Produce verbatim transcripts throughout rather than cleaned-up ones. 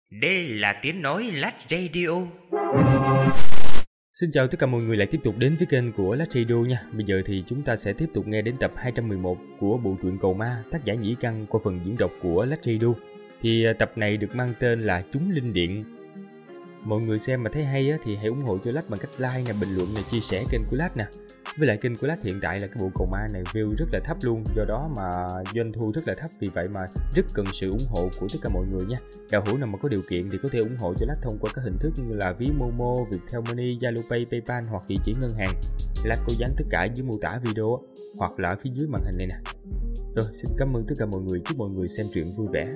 Đây là tiếng nói Lát Radio. Xin chào tất cả mọi người lại tiếp tục đến với kênh của Lát Radio nha. Bây giờ thì chúng ta sẽ tiếp tục nghe đến tập hai trăm mười một của bộ truyện Cầu Ma, tác giả Nhĩ Căn qua phần diễn đọc của Lát Radio. Thì tập này được mang tên là Chúng Linh Điện. Mọi người xem mà thấy hay á, thì hãy ủng hộ cho Lát bằng cách like nè, bình luận nè, chia sẻ kênh của Lát nè. Với lại kênh của Lát hiện tại là cái bộ Cầu Ma này view rất là thấp luôn, do đó mà doanh thu rất là thấp, vì vậy mà rất cần sự ủng hộ của tất cả mọi người nha. Đạo hữu nào mà có điều kiện thì có thể ủng hộ cho Lát thông qua các hình thức như là ví Momo, Viettel Money, Zalo Pay, PayPal hoặc địa chỉ ngân hàng. Lát có dán tất cả dưới mô tả video hoặc là ở phía dưới màn hình này nè. Rồi, xin cảm ơn tất cả mọi người, chúc mọi người xem truyện vui vẻ.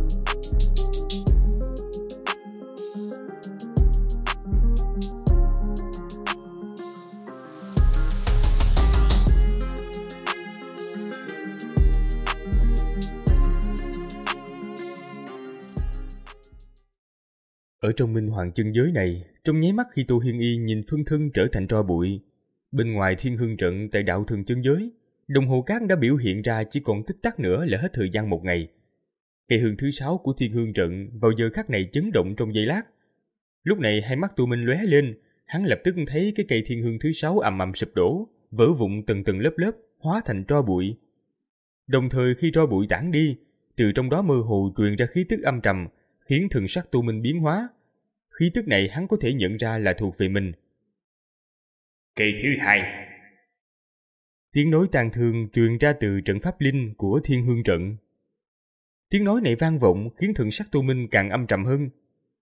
Ở trong minh hoàng chân giới này, trong nháy mắt khi Tô Hiên Y nhìn phân thân trở thành tro bụi, bên ngoài thiên hương trận tại đạo thường chân giới, đồng hồ cát đã biểu hiện ra chỉ còn tích tắc nữa là hết thời gian một ngày. Cây hương thứ sáu của thiên hương trận vào giờ khắc này chấn động trong giây lát. Lúc này hai mắt Tô Minh lóe lên, hắn lập tức thấy cái cây thiên hương thứ sáu ầm ầm sụp đổ, vỡ vụn từng từng lớp lớp, hóa thành tro bụi. Đồng thời khi tro bụi tản đi, từ trong đó mơ hồ truyền ra khí tức âm trầm, khiến thần sắc Tô Minh biến hóa. Khí tức này hắn có thể nhận ra là thuộc về mình. Cây thứ hai. Tiếng nói tàn thương truyền ra từ trận pháp linh của thiên hương trận. Tiếng nói này vang vọng khiến thần sắc Tô Minh càng âm trầm hơn.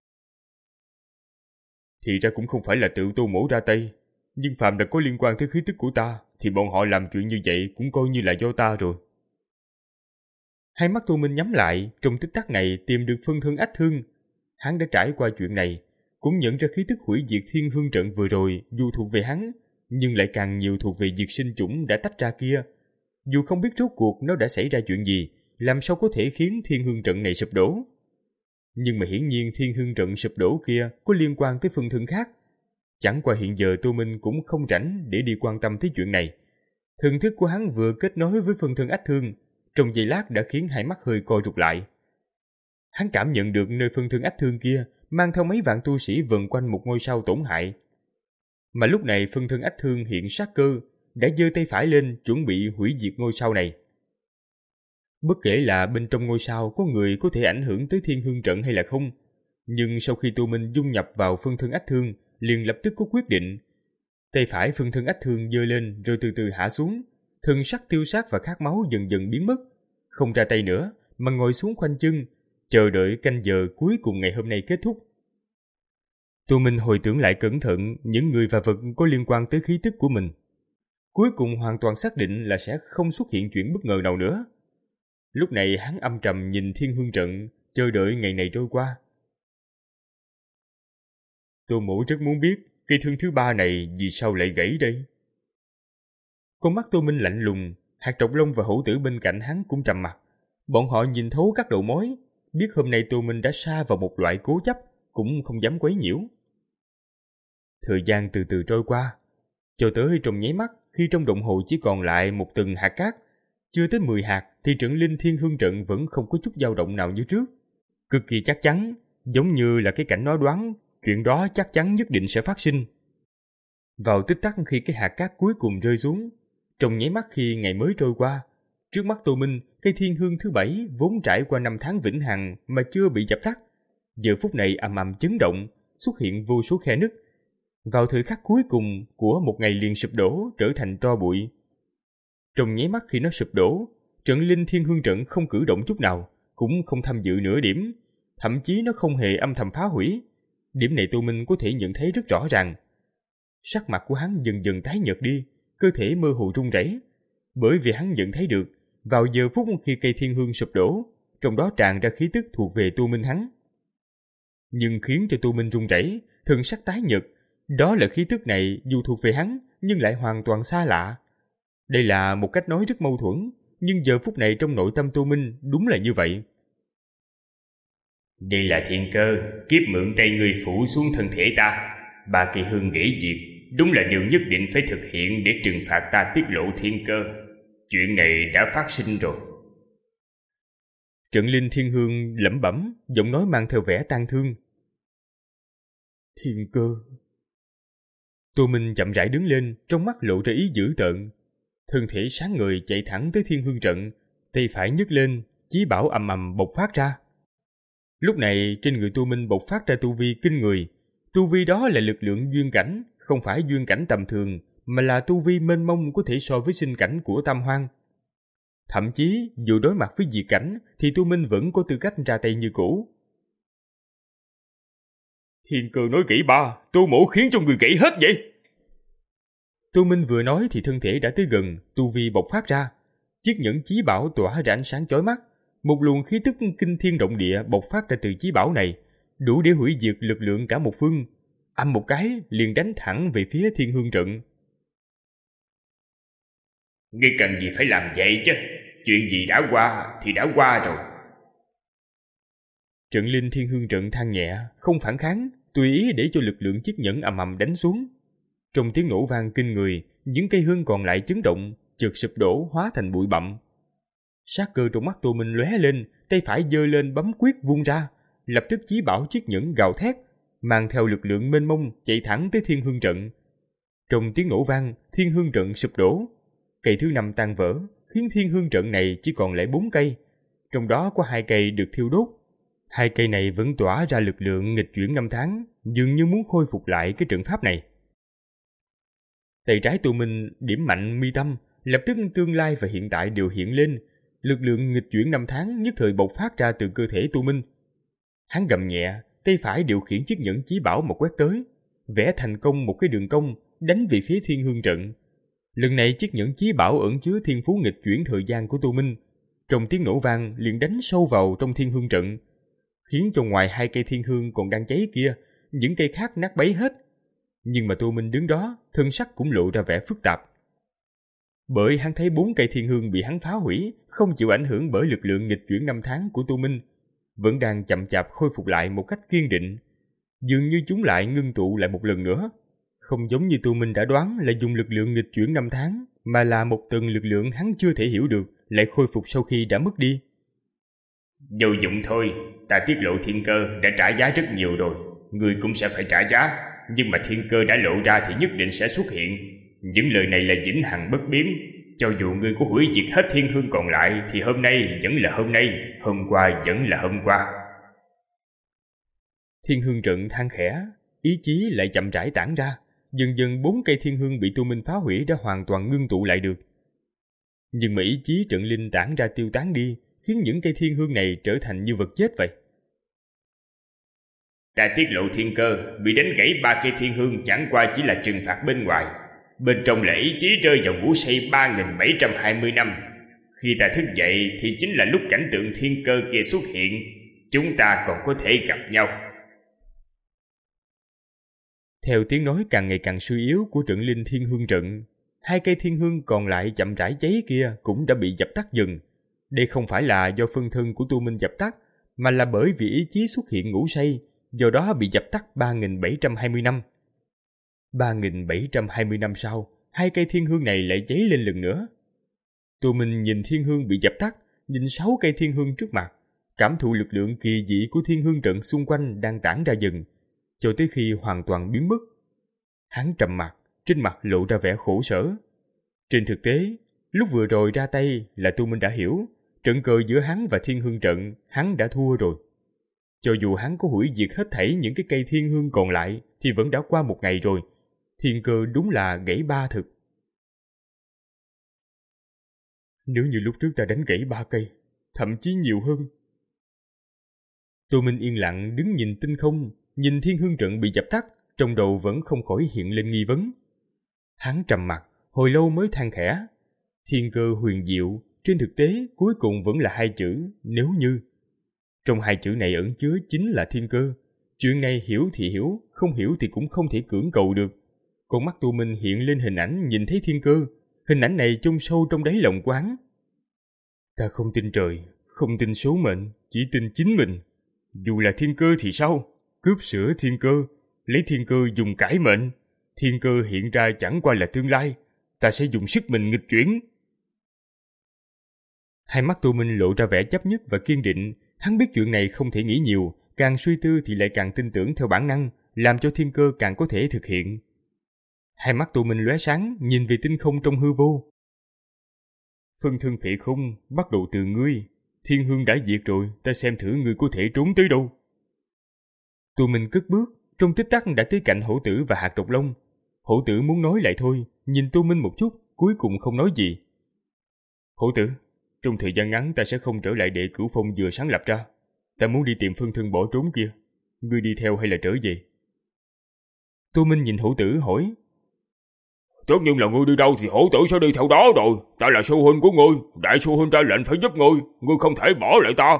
Thì ra cũng không phải là tự Tô Mỗ ra tay, nhưng phàm đã có liên quan tới khí tức của ta thì bọn họ làm chuyện như vậy cũng coi như là do ta rồi. Hai mắt Tô Minh nhắm lại, trong tích tắc này tìm được phân thân ách thương. Hắn đã trải qua chuyện này, cũng nhận ra khí tức hủy diệt thiên hương trận vừa rồi dù thuộc về hắn, nhưng lại càng nhiều thuộc về diệt sinh chủng đã tách ra kia. Dù không biết rốt cuộc nó đã xảy ra chuyện gì, làm sao có thể khiến thiên hương trận này sụp đổ. Nhưng mà hiển nhiên thiên hương trận sụp đổ kia có liên quan tới phân thân khác. Chẳng qua hiện giờ Tô Minh cũng không rảnh để đi quan tâm tới chuyện này. Thần thức của hắn vừa kết nối với phân thân ách thương, trong giây lát đã khiến hai mắt hơi co rụt lại. Hắn cảm nhận được nơi phân thân ách thương kia mang theo mấy vạn tu sĩ vần quanh một ngôi sao tổn hại. Mà lúc này phân thân ách thương hiện sát cơ, đã giơ tay phải lên chuẩn bị hủy diệt ngôi sao này. Bất kể là bên trong ngôi sao có người có thể ảnh hưởng tới thiên hương trận hay là không, nhưng sau khi Tô Minh dung nhập vào phân thân ách thương, liền lập tức có quyết định. Tay phải phân thân ách thương giơ lên rồi từ từ hạ xuống, thần sắc tiêu sát và khát máu dần dần biến mất, không ra tay nữa mà ngồi xuống khoanh chân, chờ đợi canh giờ cuối cùng ngày hôm nay kết thúc. Tô Minh hồi tưởng lại cẩn thận những người và vật có liên quan tới khí tức của mình. Cuối cùng hoàn toàn xác định là sẽ không xuất hiện chuyện bất ngờ nào nữa. Lúc này hắn âm trầm nhìn thiên hương trận, chờ đợi ngày này trôi qua. Tô Mỗ rất muốn biết cây thương thứ ba này vì sao lại gãy đây. Con mắt Tô Minh lạnh lùng, hạt độc long và hổ tử bên cạnh hắn cũng trầm mặt. Bọn họ nhìn thấu các đầu mối, biết hôm nay Tô Minh đã sa vào một loại cố chấp, cũng không dám quấy nhiễu. Thời gian từ từ trôi qua, cho tới trong nháy mắt khi trong đồng hồ chỉ còn lại một từng hạt cát, chưa tới mười hạt thì trận linh thiên hương trận vẫn không có chút dao động nào như trước. Cực kỳ chắc chắn, giống như là cái cảnh nói đoán, chuyện đó chắc chắn nhất định sẽ phát sinh. Vào tích tắc khi cái hạt cát cuối cùng rơi xuống, trong nháy mắt khi ngày mới trôi qua, trước mắt Tô Minh, cây thiên hương thứ bảy vốn trải qua năm tháng vĩnh hằng mà chưa bị dập tắt, giờ phút này ầm ầm chấn động, xuất hiện vô số khe nứt. Vào thời khắc cuối cùng của một ngày liền sụp đổ, trở thành tro bụi. Trong nháy mắt khi nó sụp đổ, trận linh thiên hương trận không cử động chút nào, cũng không tham dự nửa điểm, thậm chí nó không hề âm thầm phá hủy. Điểm này Tô Minh có thể nhận thấy rất rõ ràng. Sắc mặt của hắn dần dần tái nhợt đi, cơ thể mơ hồ run rẩy, bởi vì hắn nhận thấy được vào giờ phút khi cây thiên hương sụp đổ, trong đó tràn ra khí tức thuộc về Tô Minh hắn. Nhưng khiến cho Tô Minh run rẩy, thần sắc tái nhợt, đó là khí tức này dù thuộc về hắn nhưng lại hoàn toàn xa lạ. Đây là một cách nói rất mâu thuẫn, nhưng giờ phút này trong nội tâm Tô Minh đúng là như vậy. Đây là thiên cơ, kiếp mượn tay người phủ xuống thân thể ta, ba cây hương gãy diệt, đúng là điều nhất định phải thực hiện để trừng phạt ta tiết lộ thiên cơ. Chuyện này đã phát sinh rồi. Trận Linh Thiên Hương lẩm bẩm, giọng nói mang theo vẻ tang thương. Thiên Cơ. Tô Minh chậm rãi đứng lên, trong mắt lộ ra ý dữ tợn. Thân thể sáng người chạy thẳng tới Thiên Hương trận, tay phải nhấc lên, chí bảo ầm ầm bộc phát ra. Lúc này trên người Tô Minh bộc phát ra tu vi kinh người. Tu vi đó là lực lượng duyên cảnh, không phải duyên cảnh tầm thường, mà là tu vi mênh mông có thể so với sinh cảnh của Tam Hoang. Thậm chí dù đối mặt với diệt cảnh thì Tô Minh vẫn có tư cách ra tay như cũ. Thiên Cơ nói kỹ ba, Tô mỗ khiến cho người gãy hết vậy. Tô Minh vừa nói thì thân thể đã tới gần, tu vi bộc phát ra. Chiếc nhẫn chí bảo tỏa ra ánh sáng chói mắt, một luồng khí tức kinh thiên động địa bộc phát ra từ chí bảo này, đủ để hủy diệt lực lượng cả một phương. Âm một cái liền đánh thẳng về phía Thiên Hương trận. Ngươi cần gì phải làm vậy chứ? Chuyện gì đã qua thì đã qua rồi. Trận Linh Thiên Hương trận than nhẹ, không phản kháng, tùy ý để cho lực lượng chiếc nhẫn ầm ầm đánh xuống. Trong tiếng nổ vang kinh người, những cây hương còn lại chấn động, chợt sụp đổ hóa thành bụi bặm. Sát cơ trong mắt Tô Minh lóe lên, tay phải giơ lên bấm quyết vung ra, lập tức chí bảo chiếc nhẫn gào thét, mang theo lực lượng mênh mông chạy thẳng tới Thiên Hương trận. Trong tiếng nổ vang, Thiên Hương trận sụp đổ, cây thứ năm tan vỡ, khiến Thiên Hương trận này chỉ còn lại bốn cây, trong đó có hai cây được thiêu đốt. Hai cây này vẫn tỏa ra lực lượng nghịch chuyển năm tháng, dường như muốn khôi phục lại cái trận pháp này. Tay trái Tô Minh điểm mạnh mi tâm, lập tức tương lai và hiện tại đều hiện lên, lực lượng nghịch chuyển năm tháng nhất thời bộc phát ra từ cơ thể Tô Minh. Hắn gầm nhẹ, tay phải điều khiển chiếc nhẫn chí bảo mà quét tới, vẽ thành công một cái đường cong đánh về phía Thiên Hương trận. Lần này chiếc nhẫn chí bảo ẩn chứa thiên phú nghịch chuyển thời gian của Tô Minh, trong tiếng nổ vang liền đánh sâu vào trong Thiên Hương trận, khiến cho ngoài hai cây thiên hương còn đang cháy kia, những cây khác nát bấy hết. Nhưng mà Tô Minh đứng đó, thân sắc cũng lộ ra vẻ phức tạp. Bởi hắn thấy bốn cây thiên hương bị hắn phá hủy, không chịu ảnh hưởng bởi lực lượng nghịch chuyển năm tháng của Tô Minh, vẫn đang chậm chạp khôi phục lại một cách kiên định. Dường như chúng lại ngưng tụ lại một lần nữa, không giống như Tô Minh đã đoán là dùng lực lượng nghịch chuyển năm tháng, mà là một tầng lực lượng hắn chưa thể hiểu được, lại khôi phục sau khi đã mất đi. Vô dụng thôi, ta tiết lộ thiên cơ đã trả giá rất nhiều rồi, người cũng sẽ phải trả giá, nhưng mà thiên cơ đã lộ ra thì nhất định sẽ xuất hiện. Những lời này là vĩnh hằng bất biến, cho dù ngươi có hủy diệt hết thiên hương còn lại thì hôm nay vẫn là hôm nay, hôm qua vẫn là hôm qua. Thiên Hương trận than khẽ, ý chí lại chậm rãi tản ra, dần dần bốn cây thiên hương bị Tô Minh phá hủy đã hoàn toàn ngưng tụ lại được. Nhưng mà ý chí trận linh tản ra tiêu tán đi, khiến những cây thiên hương này trở thành như vật chết vậy. Ta tiết lộ thiên cơ, bị đánh gãy ba cây thiên hương chẳng qua chỉ là trừng phạt bên ngoài, bên trong là ý chí rơi vào ngủ say ba nghìn bảy trăm hai mươi năm. Khi ta thức dậy thì chính là lúc cảnh tượng thiên cơ kia xuất hiện, chúng ta còn có thể gặp nhau. Theo tiếng nói càng ngày càng suy yếu của trận linh Thiên Hương trận, hai cây thiên hương còn lại chậm rãi cháy kia cũng đã bị dập tắt dần. Đây không phải là do phân thân của Tô Minh dập tắt, mà là bởi vì ý chí xuất hiện ngủ say, do đó bị dập tắt ba nghìn bảy trăm hai mươi năm. ba nghìn bảy trăm hai mươi năm sau, hai cây thiên hương này lại cháy lên lần nữa. Tô Minh nhìn thiên hương bị dập tắt, nhìn sáu cây thiên hương trước mặt, cảm thụ lực lượng kỳ dị của thiên hương trận xung quanh đang tản ra dần, cho tới khi hoàn toàn biến mất. Hắn trầm mặt, trên mặt lộ ra vẻ khổ sở. Trên thực tế, lúc vừa rồi ra tay là Tô Minh đã hiểu, trận cờ giữa hắn và thiên hương trận, hắn đã thua rồi. Cho dù hắn có hủy diệt hết thảy những cái cây thiên hương còn lại, thì vẫn đã qua một ngày rồi. Thiên cơ đúng là gãy ba thực. Nếu như lúc trước ta đánh gãy ba cây, thậm chí nhiều hơn. Tô Minh yên lặng đứng nhìn tinh không, nhìn thiên hương trận bị dập tắt, trong đầu vẫn không khỏi hiện lên nghi vấn. Hắn trầm mặt, hồi lâu mới than khẽ. Thiên cơ huyền diệu, trên thực tế cuối cùng vẫn là hai chữ nếu như. Trong hai chữ này ẩn chứa chính là thiên cơ. Chuyện này hiểu thì hiểu, không hiểu thì cũng không thể cưỡng cầu được. Con mắt Tô Minh hiện lên hình ảnh nhìn thấy thiên cơ. Hình ảnh này chôn sâu trong đáy lòng quán. Ta không tin trời, không tin số mệnh, chỉ tin chính mình. Dù là thiên cơ thì sao? Cướp sửa thiên cơ, lấy thiên cơ dùng cải mệnh. Thiên cơ hiện ra chẳng qua là tương lai. Ta sẽ dùng sức mình nghịch chuyển. Hai mắt Tô Minh lộ ra vẻ chấp nhất và kiên định. Hắn biết chuyện này không thể nghĩ nhiều, càng suy tư thì lại càng tin tưởng theo bản năng, làm cho thiên cơ càng có thể thực hiện. Hai mắt Tô Minh lóe sáng, nhìn về tinh không trong hư vô. Phân thân phệ không, bắt đầu từ ngươi. Thiên hương đã diệt rồi, ta xem thử ngươi có thể trốn tới đâu. Tô Minh cất bước, trong tích tắc đã tới cạnh Hổ Tử và Hạt Độc Long. Hổ Tử muốn nói lại thôi, nhìn Tô Minh một chút, cuối cùng không nói gì. Hổ Tử, trong thời gian ngắn ta sẽ không trở lại đệ Cửu Phong vừa sáng lập ra. Ta muốn đi tìm phân thân bỏ trốn kia. Ngươi đi theo hay là trở về? Tô Minh nhìn Hổ Tử hỏi. Tất nhiên là ngươi đi đâu thì Hổ Tử sẽ đi theo đó rồi. Ta là sư huynh của ngươi, đại sư huynh ra lệnh phải giúp ngươi, ngươi không thể bỏ lại ta.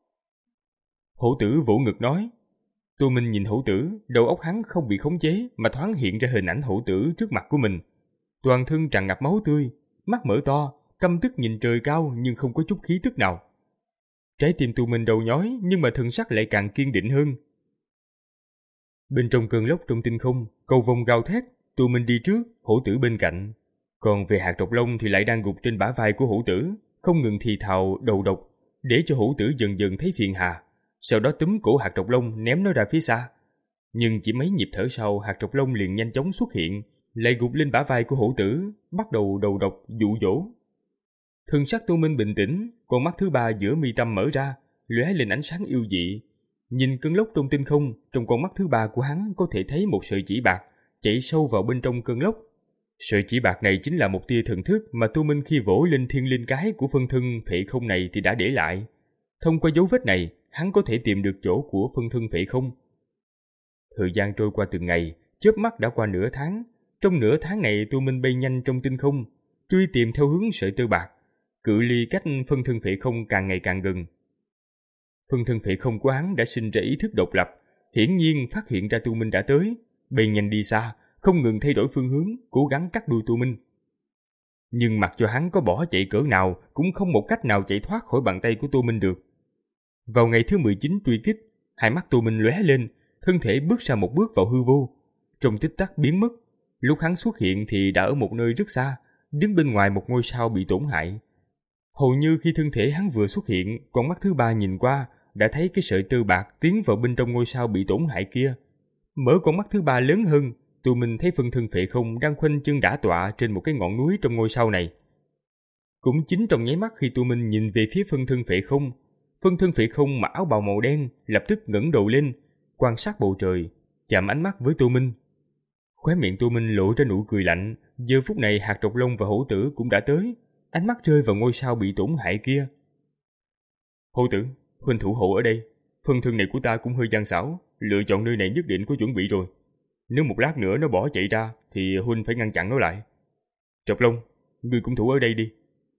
Hổ Tử vỗ ngực nói. Tô Minh nhìn Hổ Tử, đầu óc hắn không bị khống chế mà thoáng hiện ra hình ảnh Hổ Tử trước mặt của mình. Toàn thân tràn ngập máu tươi, mắt mở to, căm tức nhìn trời cao nhưng không có chút khí tức nào. Trái tim Tô Minh đầu nhói nhưng mà thần sắc lại càng kiên định hơn. Bên trong cơn lốc trong tinh không, cầu vồng gào thét, Tô Minh đi trước, Hổ Tử bên cạnh. Còn về Hạt Độc Long thì lại đang gục trên bả vai của Hổ Tử, không ngừng thì thào đầu độc, để cho Hổ Tử dần dần thấy phiền hà. Sau đó túm cổ Hạt Độc Long ném nó ra phía xa. Nhưng chỉ mấy nhịp thở sau, Hạt Độc Long liền nhanh chóng xuất hiện, lại gục lên bả vai của Hổ Tử, bắt đầu đầu độc dụ dỗ. Thần sắc Tô Minh bình tĩnh, con mắt thứ ba giữa mi tâm mở ra, lóe lên ánh sáng yêu dị. Nhìn cơn lốc trong tinh không, trong con mắt thứ ba của hắn có thể thấy một sợi chỉ bạc chạy sâu vào bên trong cơn lốc. Sợi chỉ bạc này chính là một tia thần thức mà Tô Minh khi vỗ lên thiên linh cái của phân thân phệ không này thì đã để lại. Thông qua dấu vết này, hắn có thể tìm được chỗ của phân thân phệ không. Thời gian trôi qua từng ngày, chớp mắt đã qua nửa tháng. Trong nửa tháng này, Tô Minh bay nhanh trong tinh không, truy tìm theo hướng sợi tơ bạc. Cự ly cách phân thân phệ không càng ngày càng gần. Phân thân phệ không của hắn đã sinh ra ý thức độc lập, hiển nhiên phát hiện ra Tô Minh đã tới, bay nhanh đi xa, không ngừng thay đổi phương hướng, cố gắng cắt đuôi Tô Minh. Nhưng mặc cho hắn có bỏ chạy cỡ nào, cũng không một cách nào chạy thoát khỏi bàn tay của Tô Minh được. Vào ngày thứ mười chín truy kích, hai mắt Tô Minh lóe lên, thân thể bước ra một bước vào hư vô, trong tích tắc biến mất. Lúc hắn xuất hiện thì đã ở một nơi rất xa, đứng bên ngoài một ngôi sao bị tổn hại. Hầu như khi thân thể hắn vừa xuất hiện, con mắt thứ ba nhìn qua đã thấy cái sợi tơ bạc tiến vào bên trong ngôi sao bị tổn hại kia. Mở con mắt thứ ba lớn hơn, Tô Minh thấy phân thân phệ không đang khoanh chân đả tọa trên một cái ngọn núi trong ngôi sao này. Cũng chính trong nháy mắt khi Tô Minh nhìn về phía phân thân phệ không, phân thân phệ không mặc áo bào màu đen lập tức ngẩng đầu lên, quan sát bầu trời, chạm ánh mắt với Tô Minh. Khóe miệng Tô Minh lộ ra nụ cười lạnh. Giờ phút này Hạt Độc Long và Hổ Tử cũng đã tới, ánh mắt rơi vào ngôi sao bị tổn hại kia. Hổ Tử, huynh thủ hộ ở đây. Phân thân này của ta cũng hơi gian xảo, lựa chọn nơi này nhất định có chuẩn bị rồi. Nếu một lát nữa nó bỏ chạy ra thì huynh phải ngăn chặn nó lại. Độc Long, ngươi cũng thủ ở đây đi.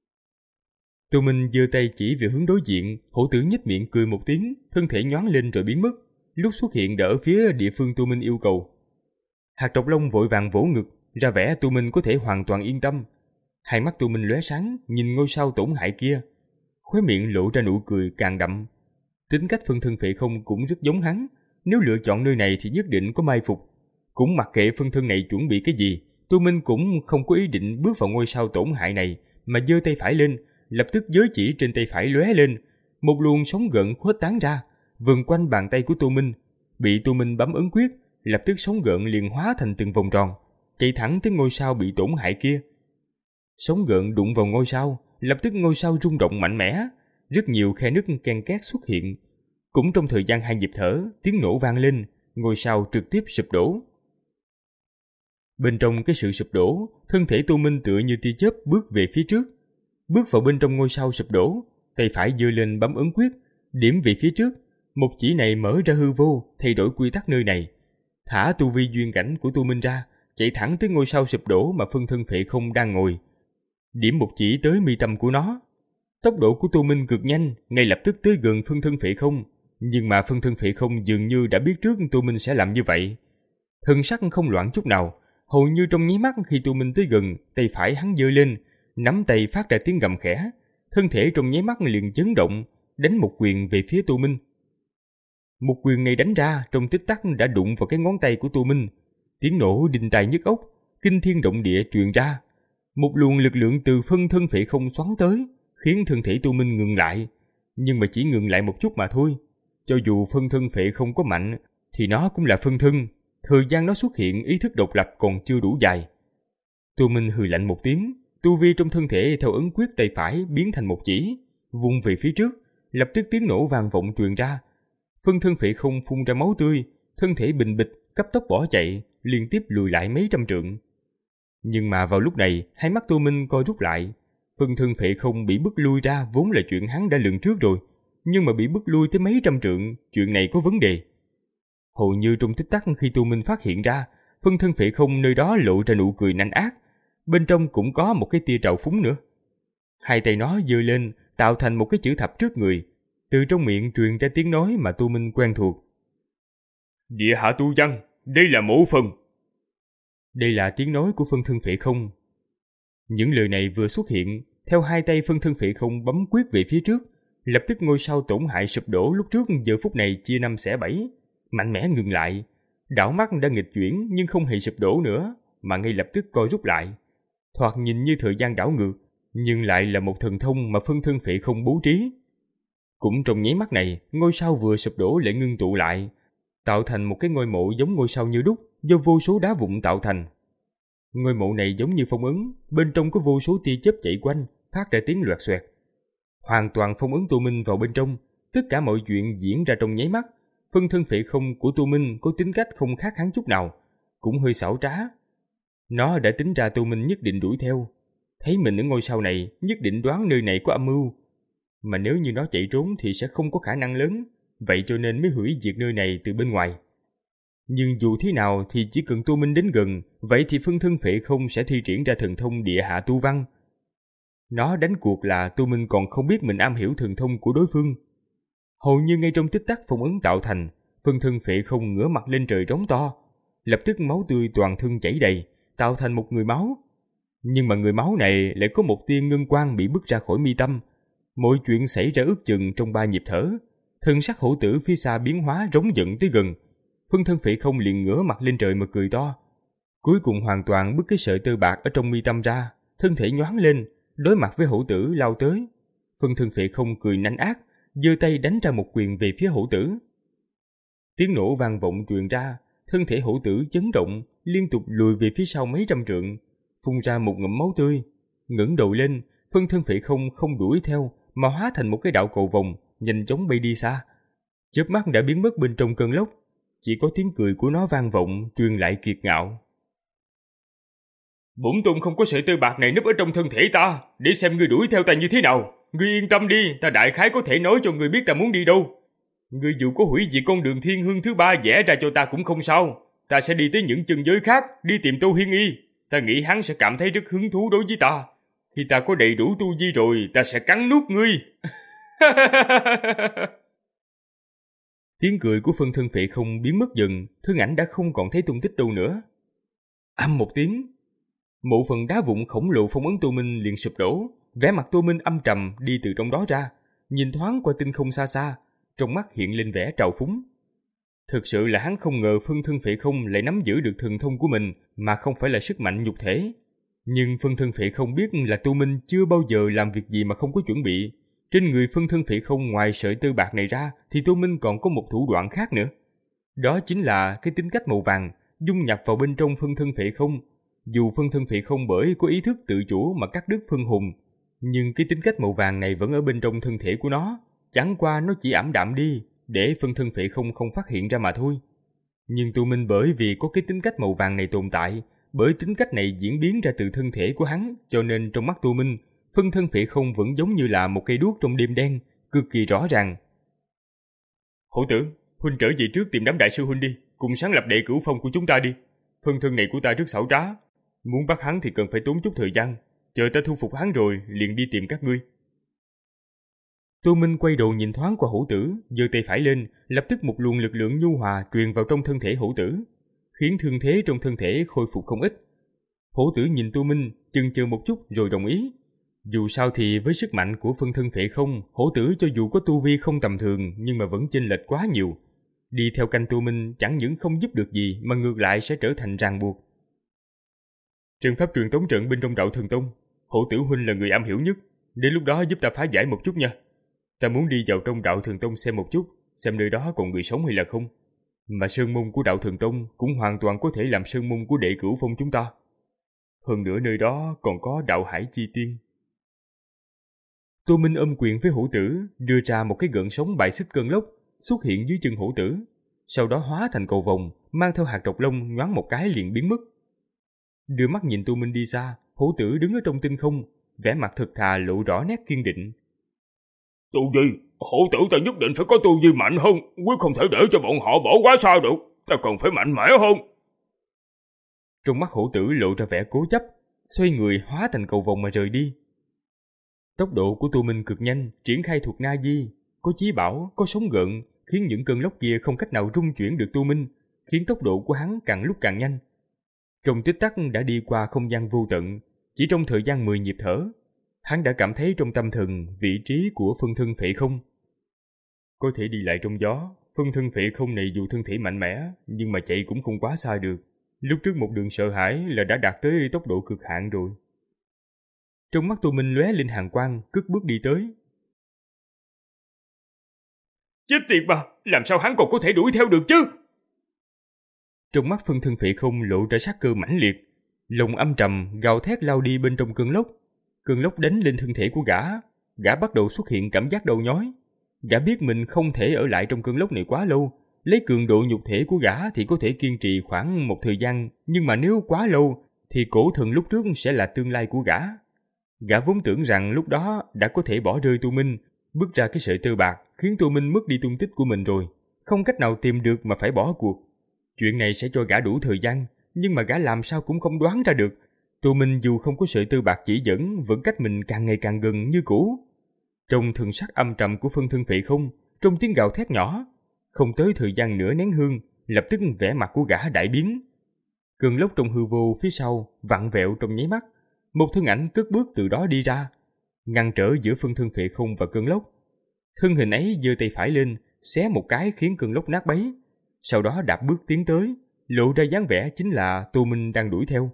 Tô Minh giơ tay chỉ về hướng đối diện. Hổ Tử nhếch miệng cười một tiếng, thân thể nhoáng lên rồi biến mất. Lúc xuất hiện đã ở phía địa phương Tô Minh yêu cầu. Hạt Độc Long vội vàng vỗ ngực, ra vẻ Tô Minh có thể hoàn toàn yên tâm. Hai mắt Tô Minh lóe sáng, nhìn ngôi sao tổn hại kia, khóe miệng lộ ra nụ cười càng đậm. Tính cách phân thân phệ không cũng rất giống hắn, nếu lựa chọn nơi này thì nhất định có mai phục. Cũng mặc kệ phân thân này chuẩn bị cái gì, Tô Minh cũng không có ý định bước vào ngôi sao tổn hại này, mà giơ tay phải lên, lập tức giới chỉ trên tay phải lóe lên, một luồng sóng gợn khuếch tán ra, vần quanh bàn tay của Tô Minh. Bị Tô Minh bấm ấn quyết, lập tức sóng gợn liền hóa thành từng vòng tròn, chạy thẳng tới ngôi sao bị tổn hại kia. Sóng gợn đụng vào ngôi sao, lập tức ngôi sao rung động mạnh mẽ, rất nhiều khe nứt ken két xuất hiện. Cũng trong thời gian hai nhịp thở, tiếng nổ vang lên, ngôi sao trực tiếp sụp đổ. Bên trong cái sự sụp đổ, thân thể Tô Minh tựa như tia chớp bước về phía trước. Bước vào bên trong ngôi sao sụp đổ, tay phải giơ lên bấm ấn quyết, điểm về phía trước. Một chỉ này mở ra hư vô, thay đổi quy tắc nơi này. Thả tu vi duyên cảnh của Tô Minh ra, chạy thẳng tới ngôi sao sụp đổ mà phân thân phệ không đang ngồi. Điểm một chỉ tới mi tâm của nó. Tốc độ của Tô Minh cực nhanh, ngay lập tức tới gần phân thân phệ không. Nhưng mà phân thân phệ không dường như đã biết trước Tô Minh sẽ làm như vậy. Thần sắc không loạn chút nào, hầu như trong nháy mắt khi Tô Minh tới gần, tay phải hắn giơ lên, nắm tay phát ra tiếng gầm khẽ, thân thể trong nháy mắt liền chấn động, đánh một quyền về phía Tô Minh. Một quyền này đánh ra trong tích tắc đã đụng vào cái ngón tay của Tô Minh, tiếng nổ đinh tai nhức óc, kinh thiên động địa truyền ra. Một luồng lực lượng từ phân thân phệ không xoắn tới, khiến thân thể Tu Minh ngừng lại, nhưng mà chỉ ngừng lại một chút mà thôi. Cho dù phân thân phệ không có mạnh, thì nó cũng là phân thân, thời gian nó xuất hiện ý thức độc lập còn chưa đủ dài. Tu Minh hừ lạnh một tiếng, tu vi trong thân thể theo ấn quyết tay phải biến thành một chỉ, vung về phía trước, lập tức tiếng nổ vang vọng truyền ra. Phân thân phệ không phun ra máu tươi, thân thể bình bịch, cấp tốc bỏ chạy, liên tiếp lùi lại mấy trăm trượng. Nhưng mà vào lúc này, hai mắt Tu Minh co rút lại. Phân thân phệ không bị bức lui ra vốn là chuyện hắn đã lường trước rồi, nhưng mà bị bức lui tới mấy trăm trượng, chuyện này có vấn đề. Hầu như trong tích tắc khi Tu Minh phát hiện ra, phân thân phệ không nơi đó lộ ra nụ cười nanh ác, bên trong cũng có một cái tia trào phúng nữa. Hai tay nó giơ lên, tạo thành một cái chữ thập trước người, từ trong miệng truyền ra tiếng nói mà Tu Minh quen thuộc. Địa hạ tu văn, đây là mộ phần. Đây là tiếng nói của phân thân phệ không. Những lời này vừa xuất hiện, theo hai tay phân thân phệ không bấm quyết về phía trước, lập tức ngôi sao tổn hại sụp đổ lúc trước giờ phút này chia năm xẻ bảy, mạnh mẽ ngừng lại. Đảo mắt đã nghịch chuyển nhưng không hề sụp đổ nữa, mà ngay lập tức co rút lại. Thoạt nhìn như thời gian đảo ngược, nhưng lại là một thần thông mà phân thân phệ không bố trí. Cũng trong nháy mắt này, ngôi sao vừa sụp đổ lại ngưng tụ lại, tạo thành một cái ngôi mộ giống ngôi sao như đúc, do vô số đá vụn tạo thành. Ngôi mộ này giống như phong ấn, bên trong có vô số tia chớp chạy quanh, phát ra tiếng loạt xoẹt. Hoàn toàn phong ấn Tu Minh vào bên trong, tất cả mọi chuyện diễn ra trong nháy mắt. Phân thân phệ không của Tu Minh có tính cách không khác hắn chút nào, cũng hơi xảo trá. Nó đã tính ra Tu Minh nhất định đuổi theo, thấy mình ở ngôi sao này, nhất định đoán nơi này có âm mưu. Mà nếu như nó chạy trốn thì sẽ không có khả năng lớn, vậy cho nên mới hủy diệt nơi này từ bên ngoài. Nhưng dù thế nào thì chỉ cần Tu Minh đến gần, vậy thì phân thân phệ không sẽ thi triển ra thần thông địa hạ tu văn. Nó đánh cuộc là Tu Minh còn không biết mình am hiểu thần thông của đối phương. Hầu như ngay trong tích tắc phong ấn tạo thành, phân thân phệ không ngửa mặt lên trời rống to, lập tức máu tươi toàn thân chảy đầy, tạo thành một người máu. Nhưng mà người máu này lại có một tia ngân quang bị bứt ra khỏi mi tâm. Mọi chuyện xảy ra ước chừng trong ba nhịp thở. Thân sắc hổ tử phía xa biến hóa rống giận tới gần. Phân thân phệ không liền ngửa mặt lên trời mà cười to. Cuối cùng hoàn toàn bứt cái sợi tơ bạc ở trong mi tâm ra, thân thể nhoáng lên, đối mặt với hổ tử lao tới. Phân thân phệ không cười nanh ác, giơ tay đánh ra một quyền về phía hổ tử. Tiếng nổ vang vọng truyền ra, thân thể hổ tử chấn động, liên tục lùi về phía sau mấy trăm trượng, phun ra một ngụm máu tươi. Ngẩng đầu lên, phân thân phệ không không đuổi theo, mà hóa thành một cái đạo cầu vồng, nhanh chóng bay đi xa. Chớp mắt đã biến mất bên trong cơn lốc, chỉ có tiếng cười của nó vang vọng, truyền lại kiệt ngạo. Bổn tôn không có sợi tơ bạc này núp ở trong thân thể ta, để xem ngươi đuổi theo ta như thế nào. Ngươi yên tâm đi, ta đại khái có thể nói cho ngươi biết ta muốn đi đâu. Ngươi dù có hủy diệt con đường thiên hương thứ ba vẽ ra cho ta cũng không sao. Ta sẽ đi tới những chân giới khác, đi tìm Tô Hiên Y. Ta nghĩ hắn sẽ cảm thấy rất hứng thú đối với ta. Khi ta có đầy đủ tu vi rồi, ta sẽ cắn nuốt ngươi. Tiếng cười của phân thân phệ không biến mất dần, thân ảnh đã không còn thấy tung tích đâu nữa. Âm một tiếng, mộ phần đá vụn khổng lồ phong ấn Tu Minh liền sụp đổ, vẻ mặt Tu Minh âm trầm đi từ trong đó ra, nhìn thoáng qua tinh không xa xa, trong mắt hiện lên vẻ trào phúng. Thực sự là hắn không ngờ phân thân phệ không lại nắm giữ được thần thông của mình mà không phải là sức mạnh nhục thể. Nhưng phân thân phệ không biết là Tu Minh chưa bao giờ làm việc gì mà không có chuẩn bị. Trên người phân thân phệ không ngoài sợi tơ bạc này ra thì Tu Minh còn có một thủ đoạn khác nữa. Đó chính là cái tính cách màu vàng dung nhập vào bên trong phân thân phệ không. Dù phân thân phệ không bởi có ý thức tự chủ mà cắt đứt phân hồn, nhưng cái tính cách màu vàng này vẫn ở bên trong thân thể của nó, chẳng qua nó chỉ ảm đạm đi để phân thân phệ không không phát hiện ra mà thôi. Nhưng Tu Minh bởi vì có cái tính cách màu vàng này tồn tại, bởi tính cách này diễn biến ra từ thân thể của hắn, cho nên trong mắt Tu Minh, phân thân phệ không vẫn giống như là một cây đuốc trong đêm đen, cực kỳ rõ ràng. Hổ tử, huynh trở về trước tìm đám đại sư huynh đi, cùng sáng lập đệ cửu phong của chúng ta đi. Phân thân này của ta rất xảo trá, muốn bắt hắn thì cần phải tốn chút thời gian, chờ ta thu phục hắn rồi liền đi tìm các ngươi. Tu Minh quay đầu nhìn thoáng qua hổ tử, giơ tay phải lên, lập tức một luồng lực lượng nhu hòa truyền vào trong thân thể hổ tử, khiến thương thế trong thân thể khôi phục không ít. Hổ tử nhìn Tu Minh, chần chờ một chút rồi đồng ý. Dù sao thì với sức mạnh của phân thân phệ không, hổ tử cho dù có tu vi không tầm thường nhưng mà vẫn chênh lệch quá nhiều. Đi theo canh Tu Minh chẳng những không giúp được gì mà ngược lại sẽ trở thành ràng buộc. Trận pháp truyền tống trận bên trong đạo thần tông, hổ tử huynh là người am hiểu nhất. Đến lúc đó giúp ta phá giải một chút nha. Ta muốn đi vào trong Đạo Thường Tông xem một chút, xem nơi đó còn người sống hay là không. Mà sơn môn của Đạo Thường Tông cũng hoàn toàn có thể làm sơn môn của Đệ Cửu Phong chúng ta. Hơn nữa nơi đó còn có Đạo Hải Chi Tiên. Tô Minh ôm quyền với hổ tử, đưa ra một cái gợn sóng bài xích cơn lốc, xuất hiện dưới chân hổ tử. Sau đó hóa thành cầu vồng, mang theo hạt độc lông nhoáng một cái liền biến mất. Đưa mắt nhìn Tô Minh đi xa, hổ tử đứng ở trong tinh không, vẻ mặt thực thà lộ rõ nét kiên định. Tu vi, hổ tử ta nhất định phải có tu vi mạnh hơn, quyết không thể để cho bọn họ bỏ quá xa được, ta cần phải mạnh mẽ hơn. Trong mắt hổ tử lộ ra vẻ cố chấp, xoay người hóa thành cầu vồng mà rời đi. Tốc độ của Tô Minh cực nhanh, triển khai thuật Na Di, có chí bảo, có sóng gợn, khiến những cơn lốc kia không cách nào rung chuyển được Tô Minh, khiến tốc độ của hắn càng lúc càng nhanh. Trong tích tắc đã đi qua không gian vô tận, chỉ trong thời gian mười nhịp thở, hắn đã cảm thấy trong tâm thần vị trí của phân thân phệ không. Có thể đi lại trong gió, phân thân phệ không này dù thân thể mạnh mẽ, nhưng mà chạy cũng không quá xa được. Lúc trước một đường sợ hãi là đã đạt tới tốc độ cực hạn rồi. Trong mắt Tô Minh lóe lên hàn quang, cất bước đi tới. Chết tiệt mà, làm sao hắn còn có thể đuổi theo được chứ? Trong mắt phân thân phệ không lộ ra sát cơ mãnh liệt, lòng âm trầm gào thét lao đi bên trong cơn lốc. Cơn lốc đánh lên thân thể của gã, gã bắt đầu xuất hiện cảm giác đau nhói. Gã biết mình không thể ở lại trong cơn lốc này quá lâu, lấy cường độ nhục thể của gã thì có thể kiên trì khoảng một thời gian, nhưng mà nếu quá lâu thì cổ thần lúc trước sẽ là tương lai của gã. Gã vốn tưởng rằng lúc đó đã có thể bỏ rơi Tô Minh, bước ra cái sợi tơ bạc, khiến Tô Minh mất đi tung tích của mình rồi, không cách nào tìm được mà phải bỏ cuộc. Chuyện này sẽ cho gã đủ thời gian, nhưng mà gã làm sao cũng không đoán ra được. Tô Minh dù không có sợi tơ bạc chỉ dẫn, vẫn cách mình càng ngày càng gần như cũ. Trong thần sắc âm trầm của phân thân phệ không, trong tiếng gào thét nhỏ, không tới thời gian nửa nén hương, lập tức vẻ mặt của gã đại biến. Cơn lốc trong hư vô phía sau vặn vẹo trong nháy mắt, một thân ảnh cất bước từ đó đi ra, ngăn trở giữa phân thân phệ không và cơn lốc. Thân hình ấy giơ tay phải lên, xé một cái khiến cơn lốc nát bấy, sau đó đạp bước tiến tới, lộ ra dáng vẻ chính là Tô Minh đang đuổi theo.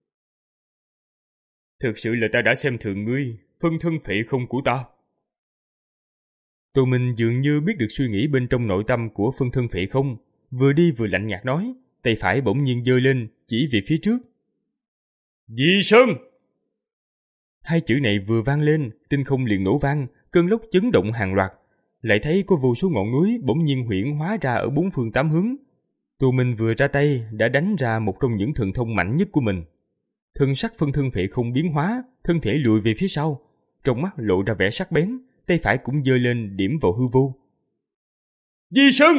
Thực sự là ta đã xem thường ngươi, phân thân phệ không của ta. Tô Minh dường như biết được suy nghĩ bên trong nội tâm của phân thân phệ không, vừa đi vừa lạnh nhạt nói, tay phải bỗng nhiên giơ lên, chỉ về phía trước. Di Sơn! Hai chữ này vừa vang lên, tinh không liền nổ vang, cơn lốc chấn động hàng loạt, lại thấy có vô số ngọn núi bỗng nhiên huyễn hóa ra ở bốn phương tám hướng. Tô Minh vừa ra tay đã đánh ra một trong những thần thông mạnh nhất của mình. Thân sắc phân thân phệ không biến hóa, thân thể lùi về phía sau, trong mắt lộ ra vẻ sắc bén, tay phải cũng giơ lên điểm vào hư vô. Di Sơn!